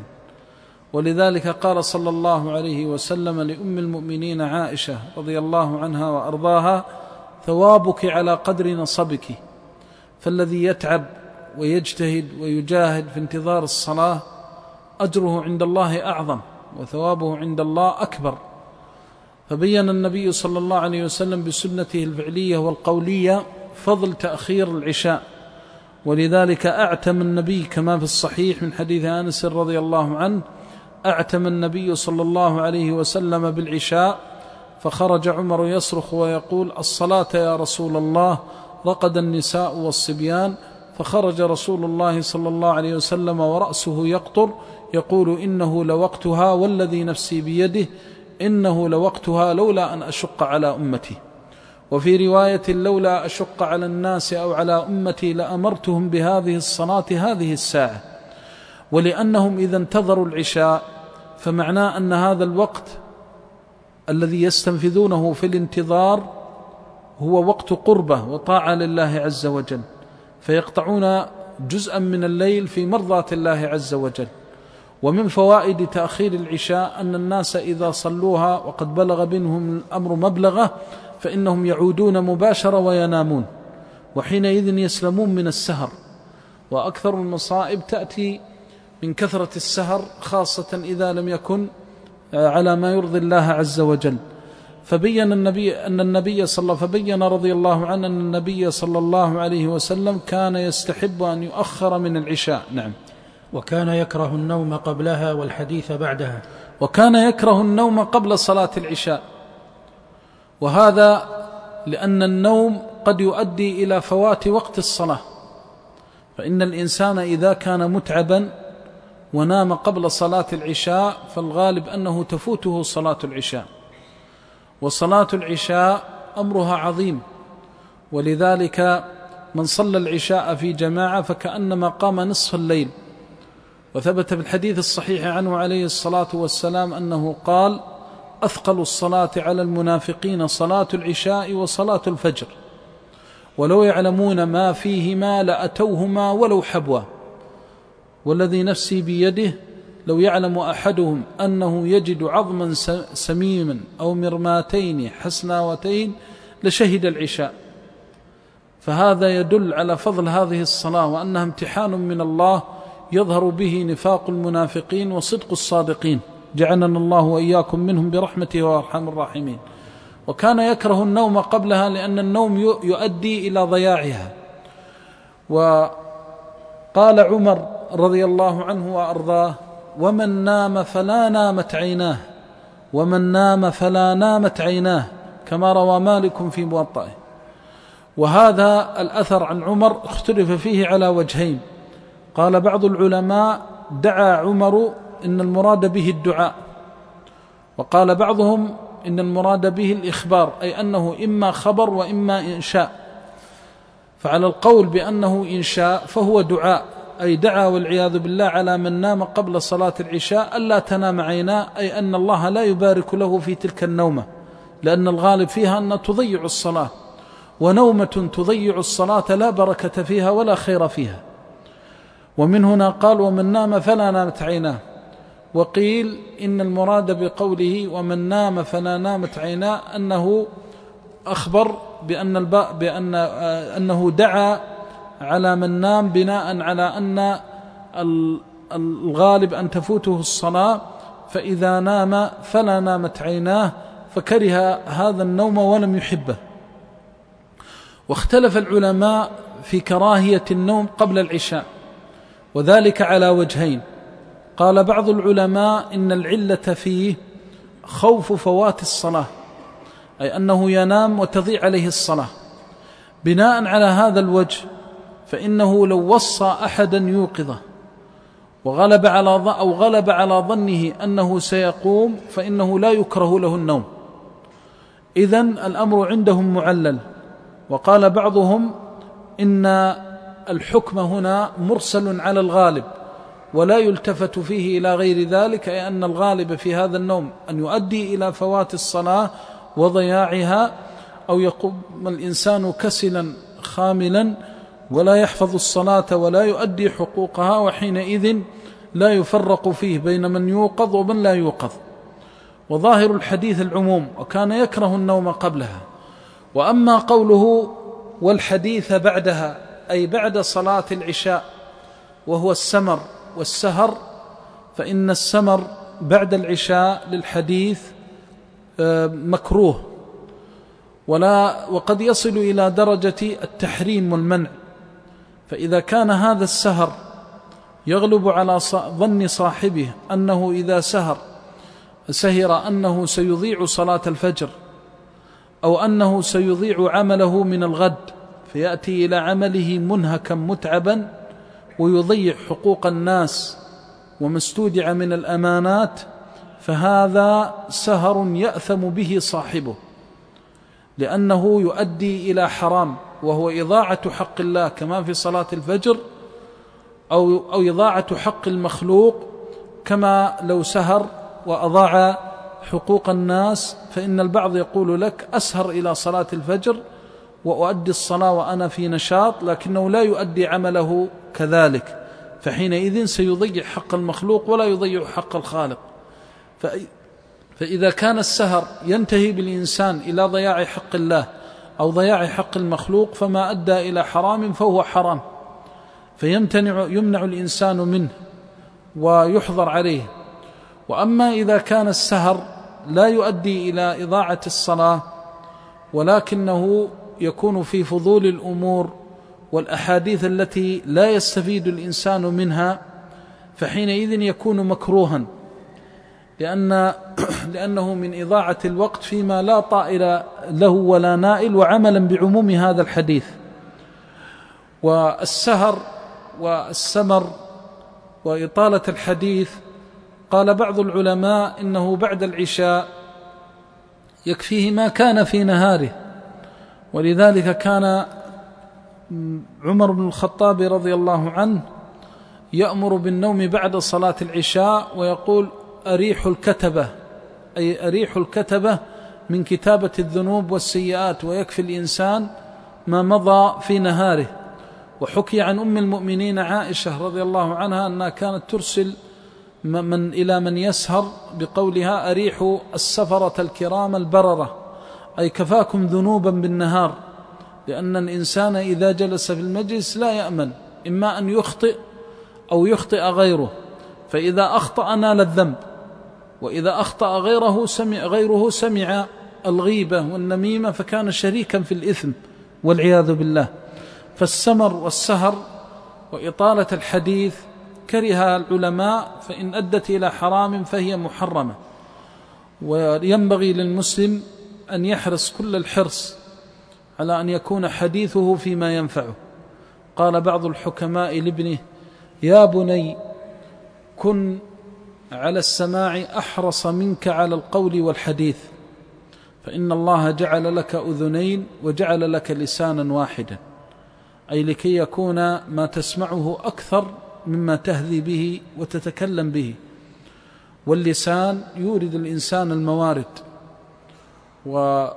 ولذلك قال صلى الله عليه وسلم لأم المؤمنين عائشة رضي الله عنها وأرضاها: ثوابك على قدر نصبك. فالذي يتعب ويجتهد ويجاهد في انتظار الصلاة أجره عند الله أعظم وثوابه عند الله أكبر. فبين النبي صلى الله عليه وسلم بسنته الفعلية والقولية فضل تأخير العشاء، ولذلك أعتم النبي كما في الصحيح من حديث أنس رضي الله عنه: أعتم النبي صلى الله عليه وسلم بالعشاء، فخرج عمر يصرخ ويقول: الصلاة يا رسول الله، رقد النساء والصبيان. فخرج رسول الله صلى الله عليه وسلم ورأسه يقطر يقول: إنه لوقتها والذي نفسي بيده، إنه لوقتها لولا أن أشق على أمتي. وفي رواية: لولا أشق على الناس أو على أمتي لأمرتهم بهذه الصلاة هذه الساعة. ولأنهم إذا انتظروا العشاء فمعناه أن هذا الوقت الذي يستنفذونه في الانتظار هو وقت قربة وطاعة لله عز وجل، فيقطعون جزءا من الليل في مرضاة الله عز وجل. ومن فوائد تأخير العشاء أن الناس إذا صلوها وقد بلغ بينهم الأمر مبلغه فإنهم يعودون مباشرة وينامون، وحينئذ يسلمون من السهر. وأكثر المصائب تأتي من كثرة السهر، خاصة إذا لم يكن على ما يرضي الله عز وجل. فبين النبي أن النبي صلى فبين رضي الله عنه أن النبي صلى الله عليه وسلم كان يستحب أن يؤخر من العشاء. نعم. وكان يكره النوم قبلها والحديث بعدها. وكان يكره النوم قبل صلاة العشاء، وهذا لأن النوم قد يؤدي إلى فوات وقت الصلاة، فإن الإنسان إذا كان متعبا ونام قبل صلاة العشاء فالغالب أنه تفوته صلاة العشاء. وصلاة العشاء أمرها عظيم، ولذلك من صلى العشاء في جماعة فكأنما قام نصف الليل. وثبت في الحديث الصحيح عنه عليه الصلاة والسلام أنه قال: أثقل الصلاة على المنافقين صلاة العشاء وصلاة الفجر، ولو يعلمون ما فيهما لأتوهما ولو حبوا، والذي نفسي بيده لو يعلم أحدهم أنه يجد عظما سميما أو مرماتين حسناوتين لشهد العشاء. فهذا يدل على فضل هذه الصلاة، وأنها امتحان من الله يظهر به نفاق المنافقين وصدق الصادقين، جعلنا الله وإياكم منهم برحمته وأرحم الراحمين. وكان يكره النوم قبلها لأن النوم يؤدي إلى ضياعها. وقال عمر رضي الله عنه وأرضاه: ومن نام فلا نامت عيناه، ومن نام فلا نامت عيناه، كما روى مالك في موطئه. وهذا الأثر عن عمر اختلف فيه على وجهين. قال بعض العلماء: دعا عمر إن المراد به الدعاء، وقال بعضهم إن المراد به الإخبار، أي أنه إما خبر وإما إنشاء. فعلى القول بأنه إنشاء فهو دعاء، أي دعا والعياذ بالله على من نام قبل صلاة العشاء ألا تنام عيناه، أي أن الله لا يبارك له في تلك النومة، لأن الغالب فيها أن تضيع الصلاة، ونومة تضيع الصلاة لا بركة فيها ولا خير فيها. ومن هنا قال ومن نام فلا نامت عيناه. وقيل إن المراد بقوله ومن نام فلا نامت عيناه أنه أخبر بأن, الباء بأن أنه دعا على من نام بناء على أن الغالب أن تفوته الصلاة، فإذا نام فلا نامت عيناه، فكره هذا النوم ولم يحبه. واختلف العلماء في كراهية النوم قبل العشاء، وذلك على وجهين. قال بعض العلماء إن العلة فيه خوف فوات الصلاة، أي أنه ينام وتضيع عليه الصلاة. بناء على هذا الوجه فإنه لو وصى أحدا يوقظه وغلب على أو غلب على ظنه أنه سيقوم فإنه لا يكره له النوم. إذن الأمر عندهم معلل. وقال بعضهم إن الحكم هنا مرسل على الغالب ولا يلتفت فيه إلى غير ذلك، أي أن الغالب في هذا النوم أن يؤدي إلى فوات الصلاة وضياعها، أو يقوم الإنسان كسلا خاملا ولا يحفظ الصلاة ولا يؤدي حقوقها، وحينئذ لا يفرق فيه بين من يوقظ ومن لا يوقظ. وظاهر الحديث العموم، وكان يكره النوم قبلها. وأما قوله والحديث بعدها، أي بعد صلاة العشاء، وهو السمر والسهر، فإن السمر بعد العشاء للحديث مكروه، ولا وقد يصل إلى درجة التحريم والمنع. فإذا كان هذا السهر يغلب على ظن صاحبه أنه إذا سهر سهر أنه سيضيع صلاة الفجر، أو أنه سيضيع عمله من الغد، فيأتي إلى عمله منهكا متعبا ويضيع حقوق الناس وما استودع من الأمانات، فهذا سهر يأثم به صاحبه، لأنه يؤدي إلى حرام، وهو إضاعة حق الله كما في صلاة الفجر، أو, أو إضاعة حق المخلوق كما لو سهر وأضاع حقوق الناس. فإن البعض يقول لك أسهر إلى صلاة الفجر وأؤدي الصلاة وأنا في نشاط، لكنه لا يؤدي عمله كذلك، فحينئذ سيضيع حق المخلوق ولا يضيع حق الخالق. فإذا كان السهر ينتهي بالإنسان إلى ضياع حق الله أو ضياع حق المخلوق، فما أدى إلى حرام فهو حرام، فيمتنع يمنع الإنسان منه ويحظر عليه. وأما إذا كان السهر لا يؤدي إلى إضاعة الصلاة، ولكنه يكون في فضول الأمور والأحاديث التي لا يستفيد الإنسان منها، فحينئذ يكون مكروها، لأن لأنه من إضاعة الوقت فيما لا طائل له ولا نائل، وعملا بعموم هذا الحديث. والسهر والسمر وإطالة الحديث، قال بعض العلماء إنه بعد العشاء يكفيه ما كان في نهاره، ولذلك كان عمر بن الخطاب رضي الله عنه يأمر بالنوم بعد صلاة العشاء، ويقول أريح الكتبة، أي أريح الكتبة من كتابة الذنوب والسيئات، ويكفي الإنسان ما مضى في نهاره. وحكي عن أم المؤمنين عائشة رضي الله عنها أنها كانت ترسل من إلى من يسهر بقولها أريح السفرة الكرام البررة، أي كفاكم ذنوبا بالنهار، لأن الإنسان إذا جلس في المجلس لا يأمن، إما أن يخطئ أو يخطئ غيره، فإذا أخطأ نال الذنب، وإذا أخطأ غيره سمع, غيره سمع الغيبة والنميمة فكان شريكا في الإثم والعياذ بالله. فالسمر والسهر وإطالة الحديث كرهها العلماء، فإن أدت إلى حرام فهي محرمة. وينبغي للمسلم أن يحرص كل الحرص على أن يكون حديثه فيما ينفعه. قال بعض الحكماء لابنه يا بني كن على السماع أحرص منك على القول والحديث، فإن الله جعل لك أذنين وجعل لك لسانا واحدا، أي لكي يكون ما تسمعه أكثر مما تهذي به وتتكلم به. واللسان يورد الإنسان الموارد، وإذا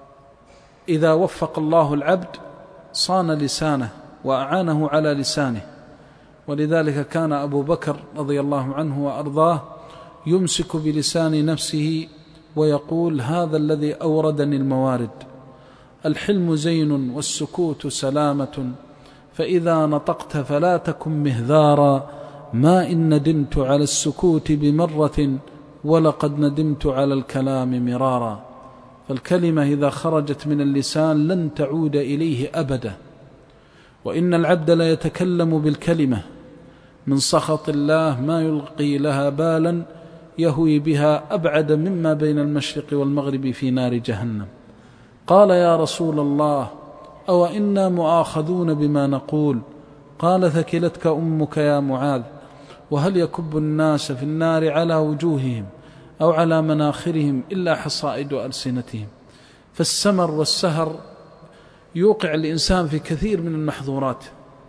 وفق الله العبد صان لسانه وأعانه على لسانه. ولذلك كان أبو بكر رضي الله عنه وأرضاه يمسك بلسان نفسه ويقول: هذا الذي أوردني الموارد. الحلم زين والسكوت سلامة، فإذا نطقت فلا تكن مهذارا، ما إن ندمت على السكوت بمرة ولقد ندمت على الكلام مرارا. فالكلمة إذا خرجت من اللسان لن تعود إليه أبدا. وإن العبد لا يتكلم بالكلمة من سخط الله ما يلقي لها بالا، يهوي بها أبعد مما بين المشرق والمغرب في نار جهنم. قال: يا رسول الله، أو إنا مؤاخذون بما نقول؟ قال: ثكلتك أمك يا معاذ، وهل يكب الناس في النار على وجوههم أو على مناخرهم إلا حصائد ألسنتهم. فالسمر والسهر يوقع الإنسان في كثير من المحظورات،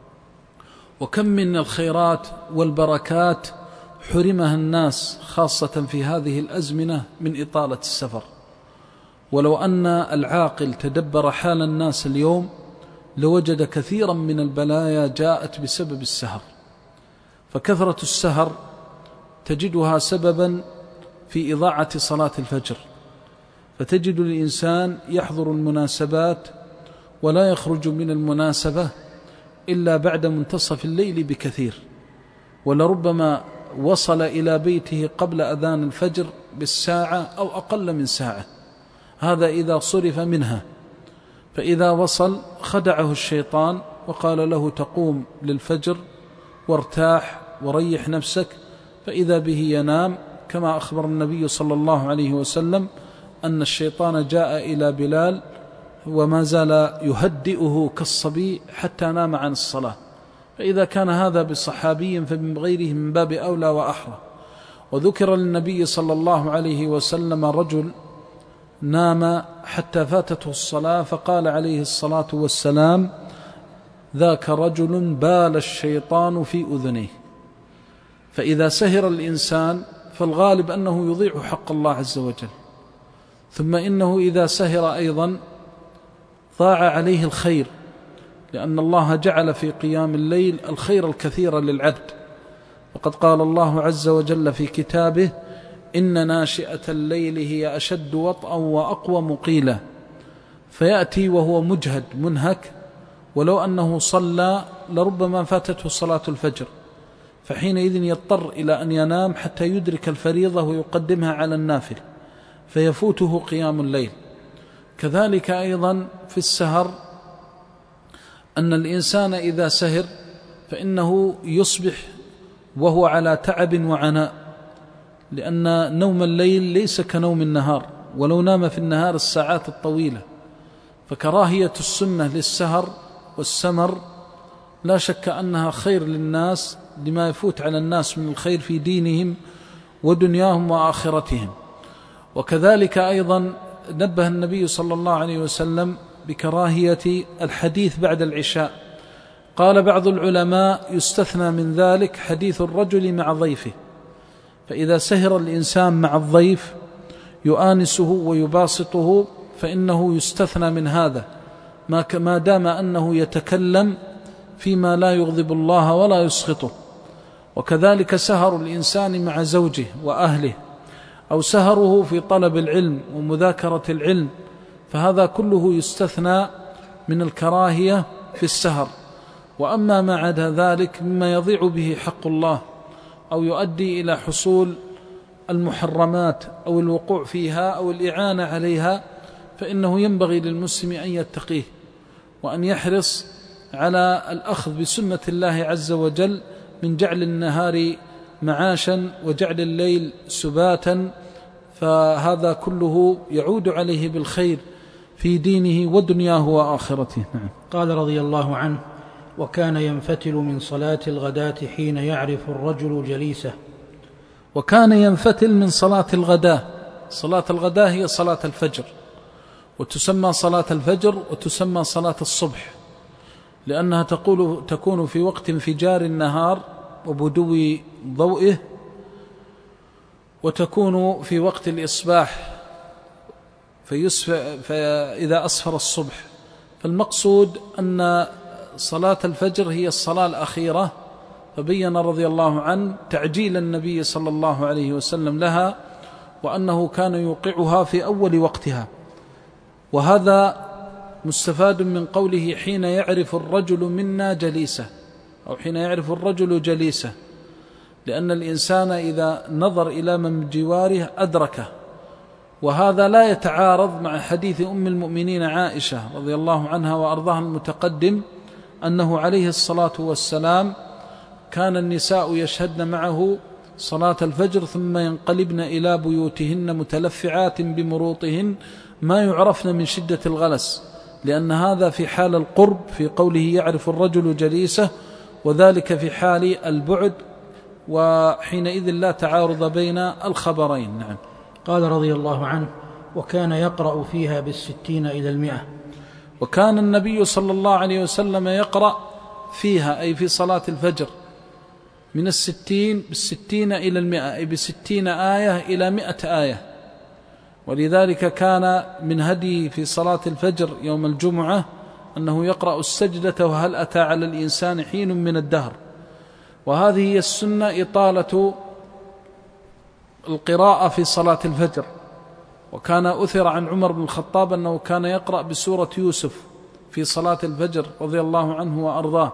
وكم من الخيرات والبركات حرمها الناس خاصة في هذه الأزمنة من إطالة السفر. ولو أن العاقل تدبر حال الناس اليوم لوجد كثيرا من البلايا جاءت بسبب السهر. فكثرة السهر تجدها سببا في إضاعة صلاة الفجر، فتجد الإنسان يحضر المناسبات ولا يخرج من المناسبة إلا بعد منتصف الليل بكثير، ولربما وصل إلى بيته قبل أذان الفجر بالساعة أو أقل من ساعة، هذا إذا صرف منها. فإذا وصل خدعه الشيطان وقال له: تقوم للفجر وارتاح وريح نفسك، فإذا به ينام، كما أخبر النبي صلى الله عليه وسلم أن الشيطان جاء إلى بلال وما زال يهدئه كالصبي حتى نام عن الصلاة. فإذا كان هذا بصحابي فمن غيره من باب أولى وأحرى. وذكر للنبي صلى الله عليه وسلم رجل نام حتى فاتته الصلاة، فقال عليه الصلاة والسلام: ذاك رجل بال الشيطان في أذنيه. فإذا سهر الإنسان فالغالب أنه يضيع حق الله عز وجل، ثم إنه إذا سهر أيضا ضاع عليه الخير، لأن الله جعل في قيام الليل الخير الكثير للعبد. وقد قال الله عز وجل في كتابه: إن ناشئة الليل هي أشد وطئا وأقوى مقيلا. فيأتي وهو مجهد منهك، ولو أنه صلى لربما فاتته صلاة الفجر، فحينئذ يضطر إلى أن ينام حتى يدرك الفريضة ويقدمها على النافل، فيفوته قيام الليل. كذلك أيضا في السهر، أن الإنسان إذا سهر فإنه يصبح وهو على تعب وعناء، لأن نوم الليل ليس كنوم النهار، ولو نام في النهار الساعات الطويلة. فكراهية السنة للسهر والسمر لا شك أنها خير للناس لما يفوت على الناس من الخير في دينهم ودنياهم وآخرتهم. وكذلك أيضا نبه النبي صلى الله عليه وسلم بكراهية الحديث بعد العشاء. قال بعض العلماء: يستثنى من ذلك حديث الرجل مع ضيفه. فإذا سهر الإنسان مع الضيف يؤانسه ويباسطه فإنه يستثنى من هذا، ما دام أنه يتكلم فيما لا يغضب الله ولا يسخطه. وكذلك سهر الإنسان مع زوجه وأهله، أو سهره في طلب العلم ومذاكرة العلم، فهذا كله يستثنى من الكراهية في السهر. وأما ما عدا ذلك مما يضيع به حق الله أو يؤدي إلى حصول المحرمات أو الوقوع فيها أو الإعانة عليها، فإنه ينبغي للمسلم أن يتقيه وأن يحرص على الأخذ بسنة الله عز وجل من جعل النهار معاشا وجعل الليل سباتا، فهذا كله يعود عليه بالخير في دينه ودنياه وآخرته. قال رضي الله عنه: وكان ينفتل من صلاة الغداة حين يعرف الرجل جليسه. وكان ينفتل من صلاة الغداة. صلاة الغداة هي صلاة الفجر، وتسمى صلاة الفجر وتسمى صلاة الصبح، لأنها تقول تكون في وقت انفجار النهار وبدو ضوئه، وتكون في وقت الإصباح فإذا أصفر الصبح. فالمقصود أن صلاة الفجر هي الصلاة الأخيرة، فبين رضي الله عنه تعجيل النبي صلى الله عليه وسلم لها، وأنه كان يوقعها في أول وقتها. وهذا مستفاد من قوله حين يعرف الرجل منا جليسه، أو حين يعرف الرجل جليسه، لأن الإنسان إذا نظر إلى من جواره أدركه. وهذا لا يتعارض مع حديث أم المؤمنين عائشة رضي الله عنها وأرضاها المتقدم، أنه عليه الصلاة والسلام كان النساء يشهدن معه صلاة الفجر ثم ينقلبن إلى بيوتهن متلفعات بمروطهن ما يعرفن من شدة الغلس، لأن هذا في حال القرب في قوله يعرف الرجل جليسه، وذلك في حال البعد، وحينئذ لا تعارض بين الخبرين. نعم. قال رضي الله عنه: وكان يقرأ فيها بالستين إلى المئة. وكان النبي صلى الله عليه وسلم يقرأ فيها، أي في صلاة الفجر، من الستين بالستين إلى المئة، أي بستين آية إلى مئة آية. ولذلك كان من هدي في صلاة الفجر يوم الجمعة أنه يقرأ السجدة وهل أتى على الإنسان حين من الدهر. وهذه هي السنة، إطالة القراءة في صلاة الفجر. وكان أثر عن عمر بن الخطاب أنه كان يقرأ بسورة يوسف في صلاة الفجر رضي الله عنه وأرضاه.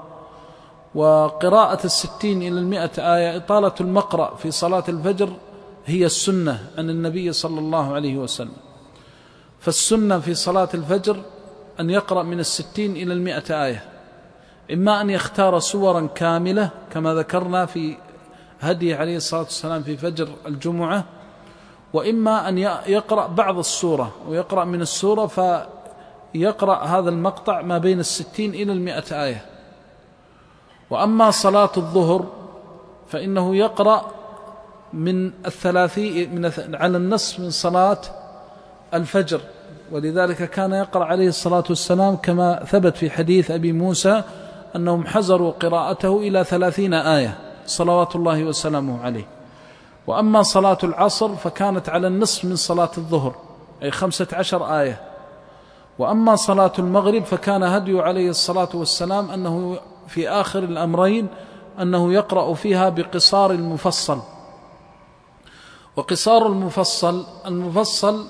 وقراءة الستين إلى المئة آية، إطالة المقرأ في صلاة الفجر، هي السنة عن النبي صلى الله عليه وسلم. فالسنة في صلاة الفجر أن يقرأ من الستين إلى المئة آية، إما أن يختار سورا كاملة كما ذكرنا في هدي عليه الصلاة والسلام في فجر الجمعة، وإما أن يقرأ بعض السورة ويقرأ من السورة، فيقرأ هذا المقطع ما بين الستين إلى المئة آية. وأما صلاة الظهر فإنه يقرأ من الثلاثين من على النصف من صلاة الفجر، ولذلك كان يقرأ عليه الصلاة والسلام كما ثبت في حديث أبي موسى أنهم حزروا قراءته إلى ثلاثين آية صلوات الله وسلامه عليه. وأما صلاة العصر فكانت على النصف من صلاة الظهر، أي خمسة عشر آية. وأما صلاة المغرب فكان هدي عليه الصلاة والسلام أنه في آخر الأمرين أنه يقرأ فيها بقصار المفصل. وقصار المفصل المفصل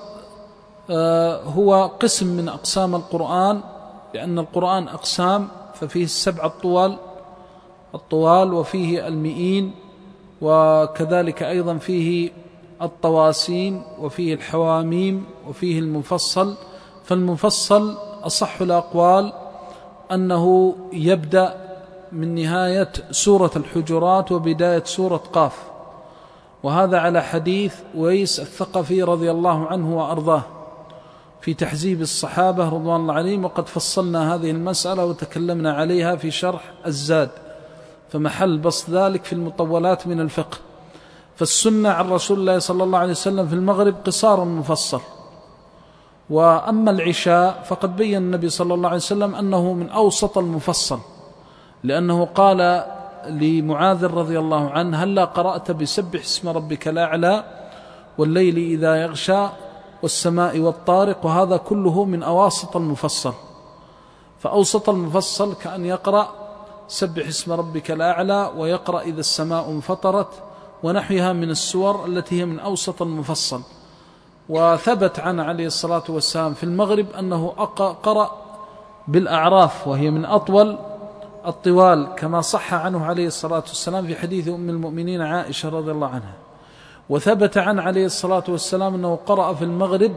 هو قسم من أقسام القرآن، لأن القرآن أقسام، ففيه السبع الطوال الطوال وفيه المئين، وكذلك أيضا فيه الطواسين وفيه الحواميم وفيه المفصل. فالمفصل أصح الأقوال أنه يبدأ من نهاية سورة الحجرات وبداية سورة قاف، وهذا على حديث ويس الثقفي رضي الله عنه وأرضاه في تحزيب الصحابة رضوان الله عليهم. وقد فصلنا هذه المسألة وتكلمنا عليها في شرح الزاد، فمحل بسط ذلك في المطولات من الفقه. فالسنة عن رسول الله صلى الله عليه وسلم في المغرب قصار مفصل. وأما العشاء فقد بين النبي صلى الله عليه وسلم أنه من أوسط المفصل، لأنه قال لمعاذ رضي الله عنه: هلا قرأت بسبح اسم ربك الأعلى والليل إذا يغشى والسماء والطارق، وهذا كله من أواسط المفصل. فأوسط المفصل كأن يقرأ سبح اسم ربك الأعلى، ويقرأ إذا السماء انفطرت، ونحوها من السور التي هي من أوسط المفصل. وثبت عنه عليه الصلاة والسلام في المغرب أنه قرأ بالأعراف، وهي من أطول الطوال، كما صح عنه عليه الصلاة والسلام في حديث أم المؤمنين عائشة رضي الله عنها. وثبت عنه عليه الصلاة والسلام أنه قرأ في المغرب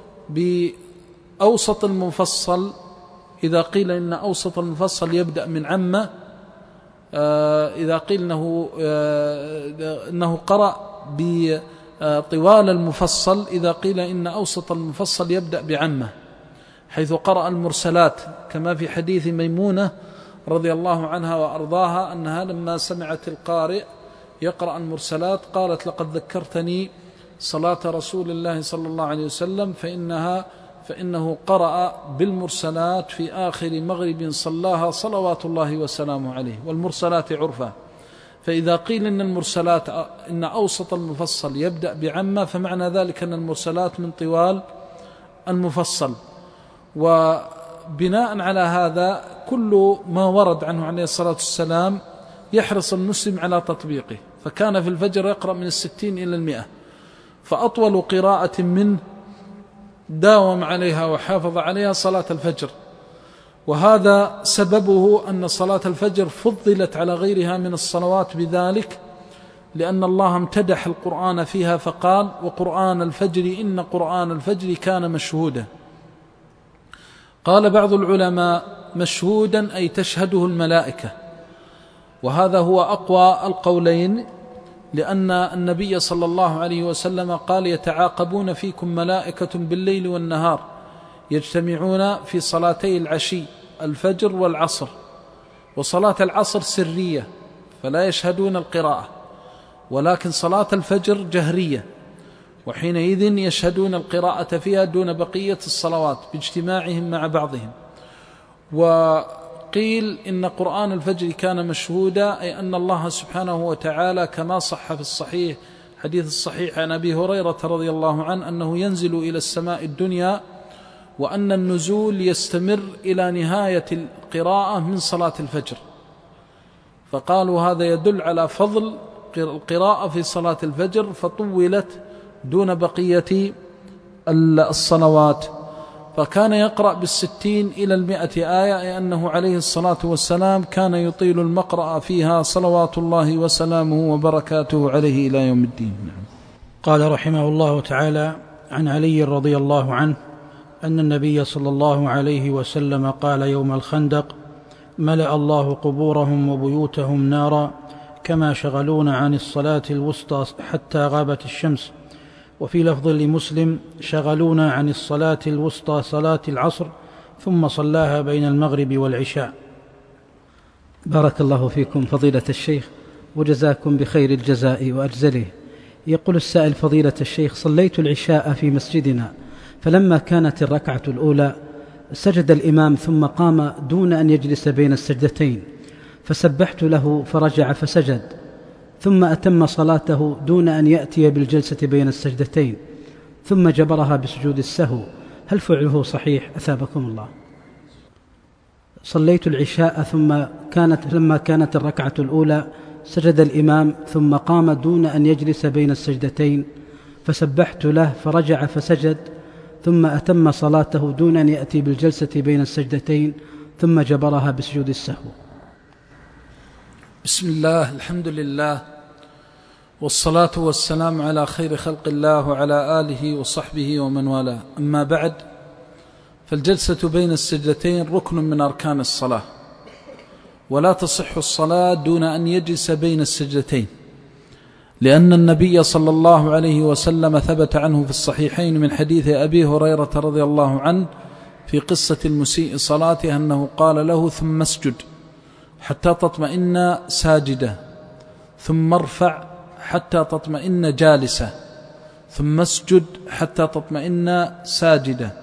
بأوسط المفصل. إذا قيل إن أوسط المفصل يبدأ من عمة، إذا قيل إنه, إنه قرأ بطوال المفصل، إذا قيل إن أوسط المفصل يبدأ بعمة، حيث قرأ المرسلات كما في حديث ميمونة رضي الله عنها وأرضاها أنها لما سمعت القارئ يقرأ المرسلات قالت: لقد ذكرتني صلاة رسول الله صلى الله عليه وسلم، فإنها فإنه قرأ بالمرسلات في آخر مغرب صلاها صلوات الله وسلامه عليه. والمرسلات عرفا فإذا قيل إن المرسلات إن أوسط المفصل يبدأ بعما، فمعنى ذلك أن المرسلات من طوال المفصل. وبناء على هذا كل ما ورد عنه عليه الصلاة والسلام يحرص المسلم على تطبيقه، فكان في الفجر يقرأ من الستين إلى المئة، فأطول قراءة منه داوم عليها وحافظ عليها صلاة الفجر. وهذا سببه أن صلاة الفجر فضلت على غيرها من الصلوات بذلك، لأن الله امتدح القرآن فيها فقال: وقرآن الفجر إن قرآن الفجر كان مشهودا. قال بعض العلماء: مشهودا أي تشهده الملائكة، وهذا هو أقوى القولين، لأن النبي صلى الله عليه وسلم قال: يتعاقبون فيكم ملائكة بالليل والنهار يجتمعون في صلاتي العشي الفجر والعصر، وصلاة العصر سرية فلا يشهدون القراءة، ولكن صلاة الفجر جهرية، وحينئذ يشهدون القراءة فيها دون بقية الصلوات باجتماعهم مع بعضهم. وقيل إن قرآن الفجر كان مشهودا، أي أن الله سبحانه وتعالى كما صح في الصحيح حديث الصحيح عن أبي هريرة رضي الله عنه أنه ينزل إلى السماء الدنيا، وأن النزول يستمر إلى نهاية القراءة من صلاة الفجر، فقالوا هذا يدل على فضل القراءة في صلاة الفجر، فطولت دون بقية الصلوات. فكان يقرأ بالستين إلى المئة آية، أي أنه عليه الصلاة والسلام كان يطيل المقرأ فيها صلوات الله وسلامه وبركاته عليه إلى يوم الدين. قال رحمه الله تعالى: عن علي رضي الله عنه أن النبي صلى الله عليه وسلم قال يوم الخندق: ملأ الله قبورهم وبيوتهم نارا كما شغلونا عن الصلاة الوسطى حتى غابت الشمس. وفي لفظ لمسلم: شغلونا عن الصلاة الوسطى صلاة العصر ثم صلاها بين المغرب والعشاء. بارك الله فيكم فضيلة الشيخ وجزاكم بخير الجزاء وأجزله. يقول السائل: فضيلة الشيخ، صليت العشاء في مسجدنا، فلما كانت الركعة الأولى سجد الإمام ثم قام دون أن يجلس بين السجدتين، فسبحت له فرجع فسجد، ثم أتم صلاته دون أن يأتي بالجلسة بين السجدتين، ثم جبرها بسجود السهو، هل فعله صحيح أثابكم الله؟ صليت العشاء ثم كانت لما كانت الركعة الأولى سجد الإمام ثم قام دون أن يجلس بين السجدتين، فسبحت له فرجع فسجد، ثم أتم صلاته دون أن يأتي بالجلسة بين السجدتين، ثم جبرها بسجود السهو. بسم الله، الحمد لله، والصلاة والسلام على خير خلق الله وعلى آله وصحبه ومن والاه. أما بعد، فالجلسة بين السجدتين ركن من أركان الصلاة، ولا تصح الصلاة دون أن يجلس بين السجدتين، لأن النبي صلى الله عليه وسلم ثبت عنه في الصحيحين من حديث أبي هريرة رضي الله عنه في قصة المسيء صلاته أنه قال له: ثم اسجد حتى تطمئن ساجدة، ثم ارفع حتى تطمئن جالسة، ثم اسجد حتى تطمئن ساجدة.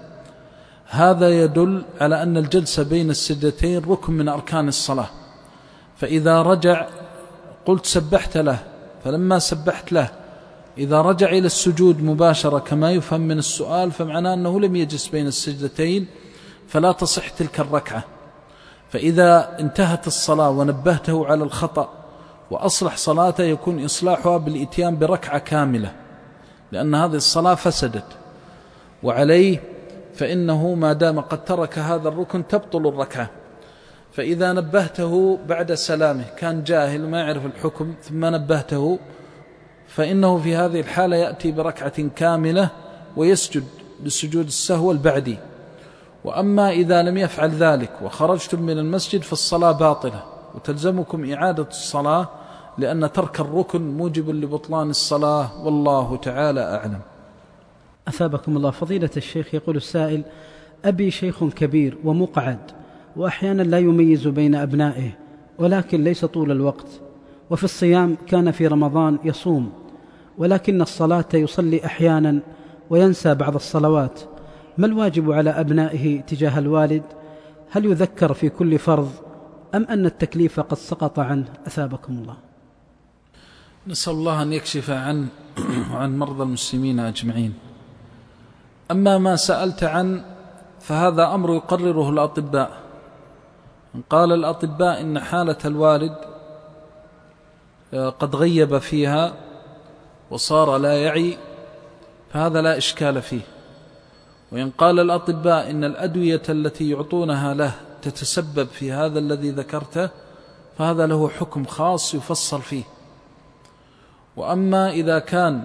هذا يدل على أن الجلسة بين السجدتين ركن من أركان الصلاة. فإذا رجع قلت سبحت له، فلما سبحت له إذا رجع إلى السجود مباشرة كما يفهم من السؤال، فمعناه أنه لم يجلس بين السجدتين، فلا تصح تلك الركعة. فإذا انتهت الصلاة ونبهته على الخطأ وأصلح صلاته، يكون إصلاحها بالإتيان بركعة كاملة، لأن هذه الصلاة فسدت. وعليه فإنه ما دام قد ترك هذا الركن تبطل الركعة. فإذا نبهته بعد سلامه، كان جاهل ما يعرف الحكم ثم نبهته، فإنه في هذه الحالة يأتي بركعة كاملة ويسجد بالسجود السهو البعدي. وأما إذا لم يفعل ذلك وخرجتم من المسجد فالصلاة باطلة، وتلزمكم إعادة الصلاة، لأن ترك الركن موجب لبطلان الصلاة، والله تعالى أعلم. أثابكم الله فضيلة الشيخ. يقول السائل: أبي شيخ كبير ومقعد، وأحيانا لا يميز بين أبنائه، ولكن ليس طول الوقت، وفي الصيام كان في رمضان يصوم، ولكن الصلاة يصلي أحيانا وينسى بعض الصلوات، ما الواجب على أبنائه تجاه الوالد؟ هل يذكر في كل فرض أم أن التكليف قد سقط عنه؟ أثابكم الله. نسأل الله أن يكشف عن وعن مرضى المسلمين أجمعين. أما ما سألت عن فهذا أمر يقرره الأطباء. قال الأطباء إن حالة الوالد قد غيب فيها وصار لا يعي فهذا لا إشكال فيه. وإن قال الأطباء إن الأدوية التي يعطونها له تتسبب في هذا الذي ذكرته فهذا له حكم خاص يفصل فيه. وأما إذا كان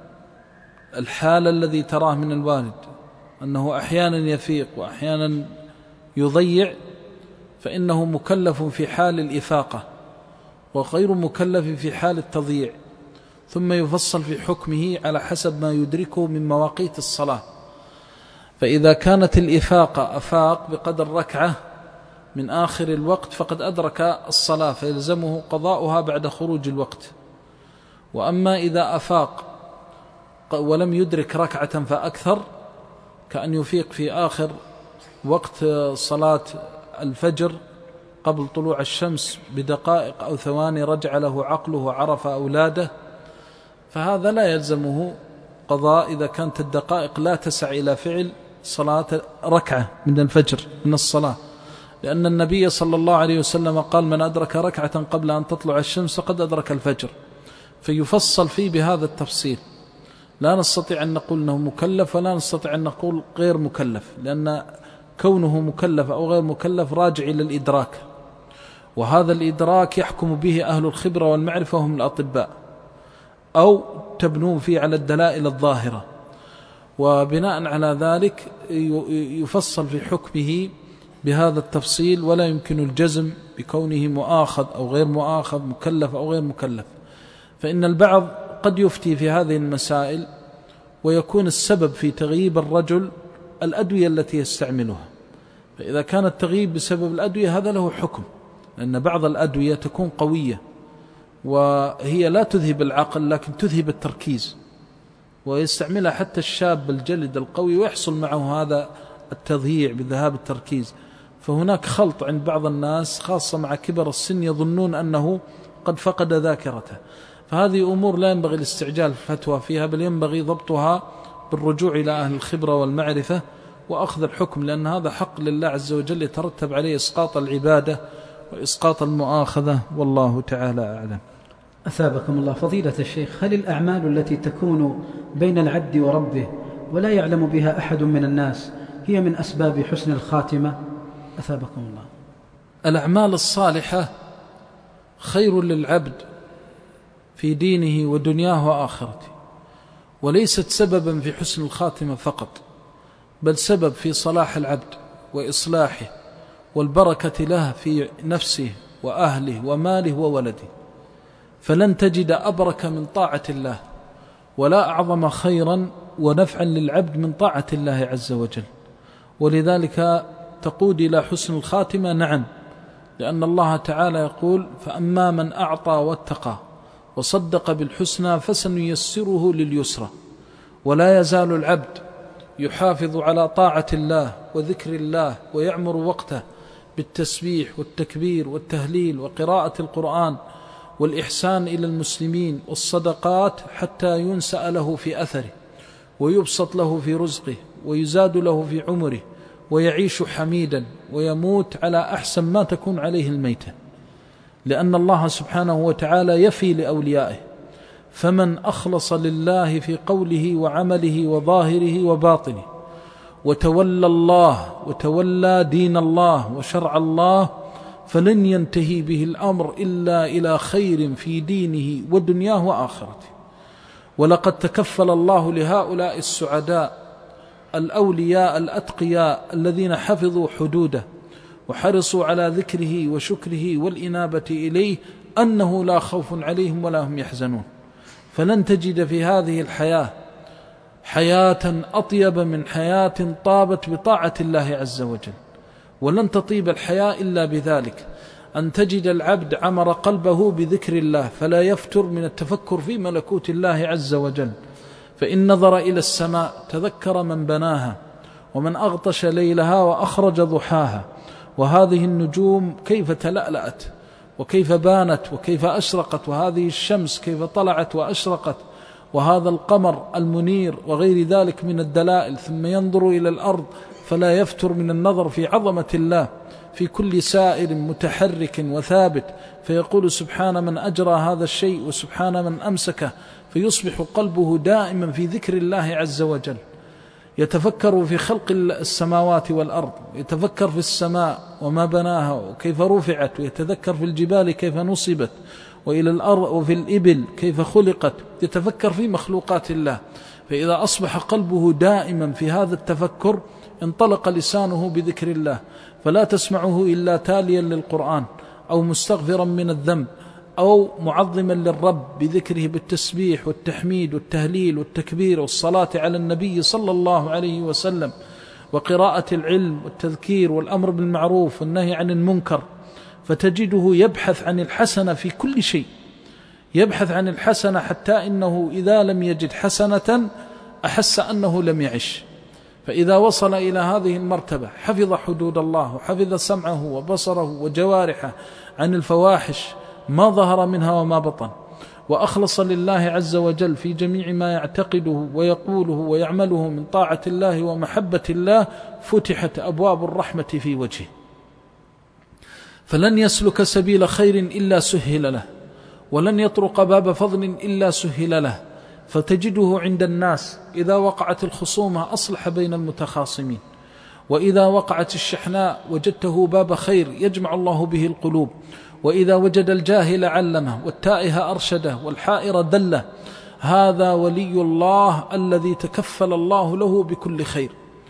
الحال الذي تراه من الوالد أنه أحيانا يفيق وأحيانا يضيع فإنه مكلف في حال الإفاقة وغير مكلف في حال التضييع، ثم يفصل في حكمه على حسب ما يدركه من مواقيت الصلاة. فإذا كانت الإفاقة أفاق بقدر ركعة من آخر الوقت فقد أدرك الصلاة فيلزمه قضاؤها بعد خروج الوقت. وأما إذا أفاق ولم يدرك ركعة فأكثر كأن يفيق في آخر وقت صلاة الفجر قبل طلوع الشمس بدقائق أو ثواني رجع له عقله وعرف أولاده فهذا لا يلزمه قضاء إذا كانت الدقائق لا تسع إلى فعل صلاة ركعة من الفجر من الصلاة، لأن النبي صلى الله عليه وسلم قال من أدرك ركعة قبل أن تطلع الشمس فقد أدرك الفجر. فيفصل فيه بهذا التفصيل. لا نستطيع أن نقول أنه مكلف ولا نستطيع أن نقول غير مكلف، لأن كونه مكلف أو غير مكلف راجع إلى الإدراك، وهذا الإدراك يحكم به أهل الخبرة والمعرفة هم الأطباء، أو تبنون فيه على الدلائل الظاهرة، وبناء على ذلك يفصل في حكمه بهذا التفصيل، ولا يمكن الجزم بكونه مؤاخذ أو غير مؤاخذ، مكلف أو غير مكلف. فإن البعض قد يفتي في هذه المسائل ويكون السبب في تغييب الرجل الأدوية التي يستعملها، فإذا كان التغييب بسبب الأدوية هذا له حكم، لأن بعض الأدوية تكون قوية وهي لا تذهب العقل لكن تذهب التركيز، ويستعملها حتى الشاب الجلد القوي ويحصل معه هذا التضييع بذهاب التركيز. فهناك خلط عند بعض الناس خاصة مع كبر السن يظنون أنه قد فقد ذاكرته، فهذه أمور لا ينبغي الاستعجال في الفتوى فيها، بل ينبغي ضبطها بالرجوع إلى أهل الخبرة والمعرفة وأخذ الحكم، لأن هذا حق لله عز وجل يترتب عليه إسقاط العبادة وإسقاط المؤاخذة، والله تعالى أعلم. أثابكم الله. فضيلة الشيخ، هل الأعمال التي تكون بين العبد وربه ولا يعلم بها أحد من الناس هي من أسباب حسن الخاتمة؟ أثابكم الله. الأعمال الصالحة خير للعبد في دينه ودنياه وآخرته، وليست سببا في حسن الخاتمة فقط، بل سبب في صلاح العبد وإصلاحه والبركة له في نفسه وأهله وماله وولده. فلن تجد أبرك من طاعة الله ولا أعظم خيرا ونفعا للعبد من طاعة الله عز وجل، ولذلك تقود إلى حسن الخاتمة. نعم، لأن الله تعالى يقول فأما من أعطى واتقى وصدق بالحسنى فسنيسره لليسرى. ولا يزال العبد يحافظ على طاعة الله وذكر الله ويعمر وقته بالتسبيح والتكبير والتهليل وقراءة القرآن والإحسان إلى المسلمين والصدقات حتى ينسأ له في أثره ويبسط له في رزقه ويزاد له في عمره ويعيش حميدا ويموت على أحسن ما تكون عليه الميتة، لأن الله سبحانه وتعالى يفي لأوليائه. فمن أخلص لله في قوله وعمله وظاهره وباطنه وتولى الله وتولى دين الله وشرع الله فلن ينتهي به الأمر إلا إلى خير في دينه ودنياه وآخرته. ولقد تكفل الله لهؤلاء السعداء الأولياء الأتقياء الذين حفظوا حدوده وحرصوا على ذكره وشكره والإنابة إليه أنه لا خوف عليهم ولا هم يحزنون. فلن تجد في هذه الحياة حياة أطيب من حياة طابت بطاعة الله عز وجل، ولن تطيب الحياة إلا بذلك، أن تجد العبد عمر قلبه بذكر الله فلا يفتر من التفكر في ملكوت الله عز وجل. فإن نظر إلى السماء تذكر من بناها ومن أغطش ليلها وأخرج ضحاها، وهذه النجوم كيف تلألأت، وكيف بانت وكيف أشرقت، وهذه الشمس كيف طلعت وأشرقت، وهذا القمر المنير وغير ذلك من الدلائل. ثم ينظر إلى الأرض فلا يفتر من النظر في عظمة الله في كل سائر متحرك وثابت، فيقول سبحان من أجرى هذا الشيء وسبحان من أمسكه، فيصبح قلبه دائما في ذكر الله عز وجل، يتفكر في خلق السماوات والأرض، يتفكر في السماء وما بناها وكيف رفعت، ويتذكر في الجبال كيف نصبت، وإلى الأرض وفي الإبل كيف خلقت، يتفكر في مخلوقات الله. فإذا أصبح قلبه دائما في هذا التفكر انطلق لسانه بذكر الله، فلا تسمعه إلا تاليا للقرآن أو مستغفرا من الذنب أو معظما للرب بذكره بالتسبيح والتحميد والتهليل والتكبير والصلاة على النبي صلى الله عليه وسلم، وقراءة العلم والتذكير والأمر بالمعروف والنهي عن المنكر. فتجده يبحث عن الحسنة في كل شيء، يبحث عن الحسنة حتى إنه إذا لم يجد حسنة أحس أنه لم يعش. فإذا وصل إلى هذه المرتبة حفظ حدود الله وحفظ سمعه وبصره وجوارحه عن الفواحش ما ظهر منها وما بطن، وأخلص لله عز وجل في جميع ما يعتقده ويقوله ويعمله من طاعة الله ومحبة الله، فتحت أبواب الرحمة في وجهه، فلن يسلك سبيل خير إلا سهل له، ولن يطرق باب فضل إلا سهل له. فتجده عند الناس إذا وقعت الخصومة أصلح بين المتخاصمين، وإذا وقعت الشحناء وجدته باب خير يجمع الله به القلوب، وإذا وجد الجاهل علمه والتائه أرشده والحائر دله. هذا ولي الله الذي تكفل الله له بكل خير.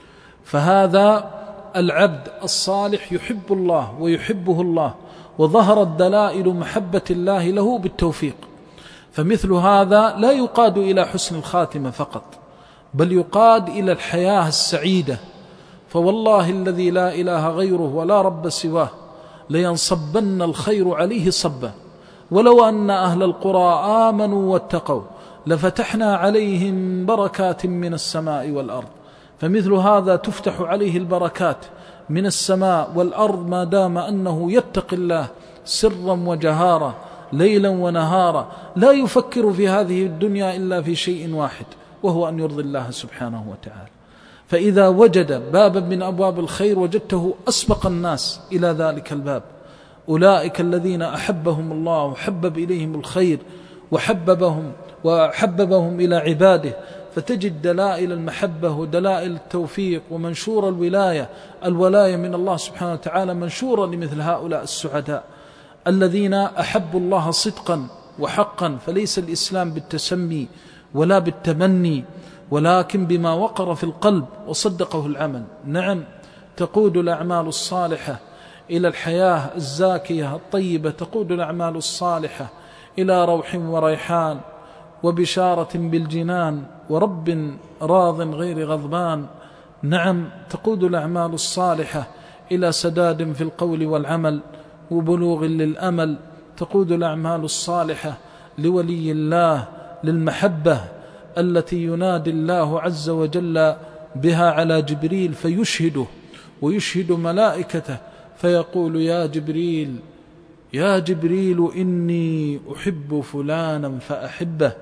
فهذا العبد الصالح يحب الله ويحبه الله، وظهرت دلائل محبة الله له بالتوفيق. فمثل هذا لا يقاد إلى حسن الخاتمة فقط، بل يقاد إلى الحياة السعيدة. فوالله الذي لا إله غيره ولا رب سواه لينصبن الخير عليه صبا، ولو أن أهل القرى آمنوا واتقوا لفتحنا عليهم بركات من السماء والأرض. فمثل هذا تفتح عليه البركات من السماء والأرض ما دام أنه يتقي الله سرا وجهارا ليلا ونهارا، لا يفكر في هذه الدنيا إلا في شيء واحد، وهو أن يرضي الله سبحانه وتعالى. فإذا وجد بابا من أبواب الخير وجدته أسبق الناس إلى ذلك الباب. أولئك الذين أحبهم الله وحبب إليهم الخير وحببهم وحببهم إلى عباده، فتجد دلائل المحبة ودلائل التوفيق ومنشور الولاية الولاية من الله سبحانه وتعالى منشورة لمثل هؤلاء السعداء الذين أحبوا الله صدقا وحقا. فليس الإسلام بالتسمي ولا بالتمني، ولكن بما وقر في القلب وصدقه العمل. نعم، تقود الأعمال الصالحة إلى الحياة الزاكية الطيبة، تقود الأعمال الصالحة إلى روح وريحان وبشارة بالجنان ورب راض غير غضبان. نعم، تقود الأعمال الصالحة إلى سداد في القول والعمل وبلوغ للأمل. تقود الأعمال الصالحة لولي الله، للمحبة التي ينادي الله عز وجل بها على جبريل فيشهده ويشهد ملائكته، فيقول يا جبريل يا جبريل إني أحب فلانا فأحبه،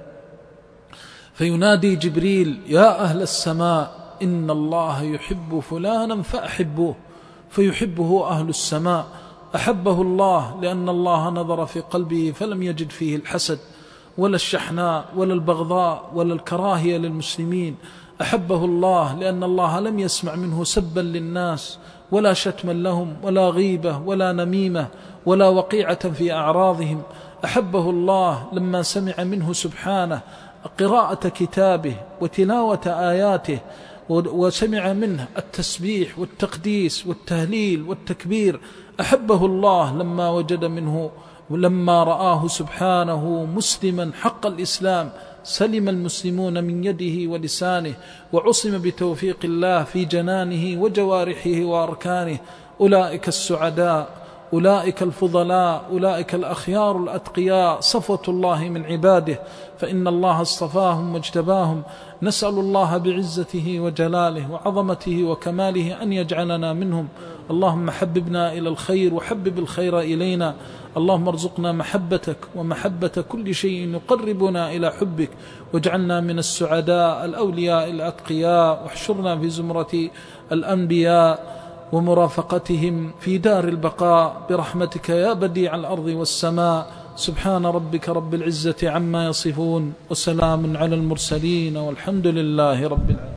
فينادي جبريل يا أهل السماء إن الله يحب فلانا فأحبوه، فيحبه أهل السماء. أحبه الله لأن الله نظر في قلبه فلم يجد فيه الحسد ولا الشحناء ولا البغضاء ولا الكراهية للمسلمين. أحبه الله لأن الله لم يسمع منه سبا للناس ولا شتما لهم ولا غيبة ولا نميمة ولا وقيعة في أعراضهم. أحبه الله لما سمع منه سبحانه قراءة كتابه وتلاوة آياته، وسمع منه التسبيح والتقديس والتهليل والتكبير. أحبه الله لما وجد منه ولما رآه سبحانه مسلما حق الإسلام، سلم المسلمون من يده ولسانه، وعصم بتوفيق الله في جنانه وجوارحه وأركانه. أولئك السعداء أولئك الفضلاء، أولئك الأخيار الأتقياء، صفوة الله من عباده، فإن الله اصطفاهم واجتباهم. نسأل الله بعزته وجلاله وعظمته وكماله أن يجعلنا منهم. اللهم حببنا إلى الخير وحبب الخير إلينا. اللهم ارزقنا محبتك ومحبة كل شيء يقربنا إلى حبك، واجعلنا من السعداء الأولياء الأتقياء، واحشرنا في زمرة الأنبياء ومرافقتهم في دار البقاء برحمتك يا بديع الأرض والسماء. سبحان ربك رب العزة عما يصفون، وسلام على المرسلين، والحمد لله رب العالمين.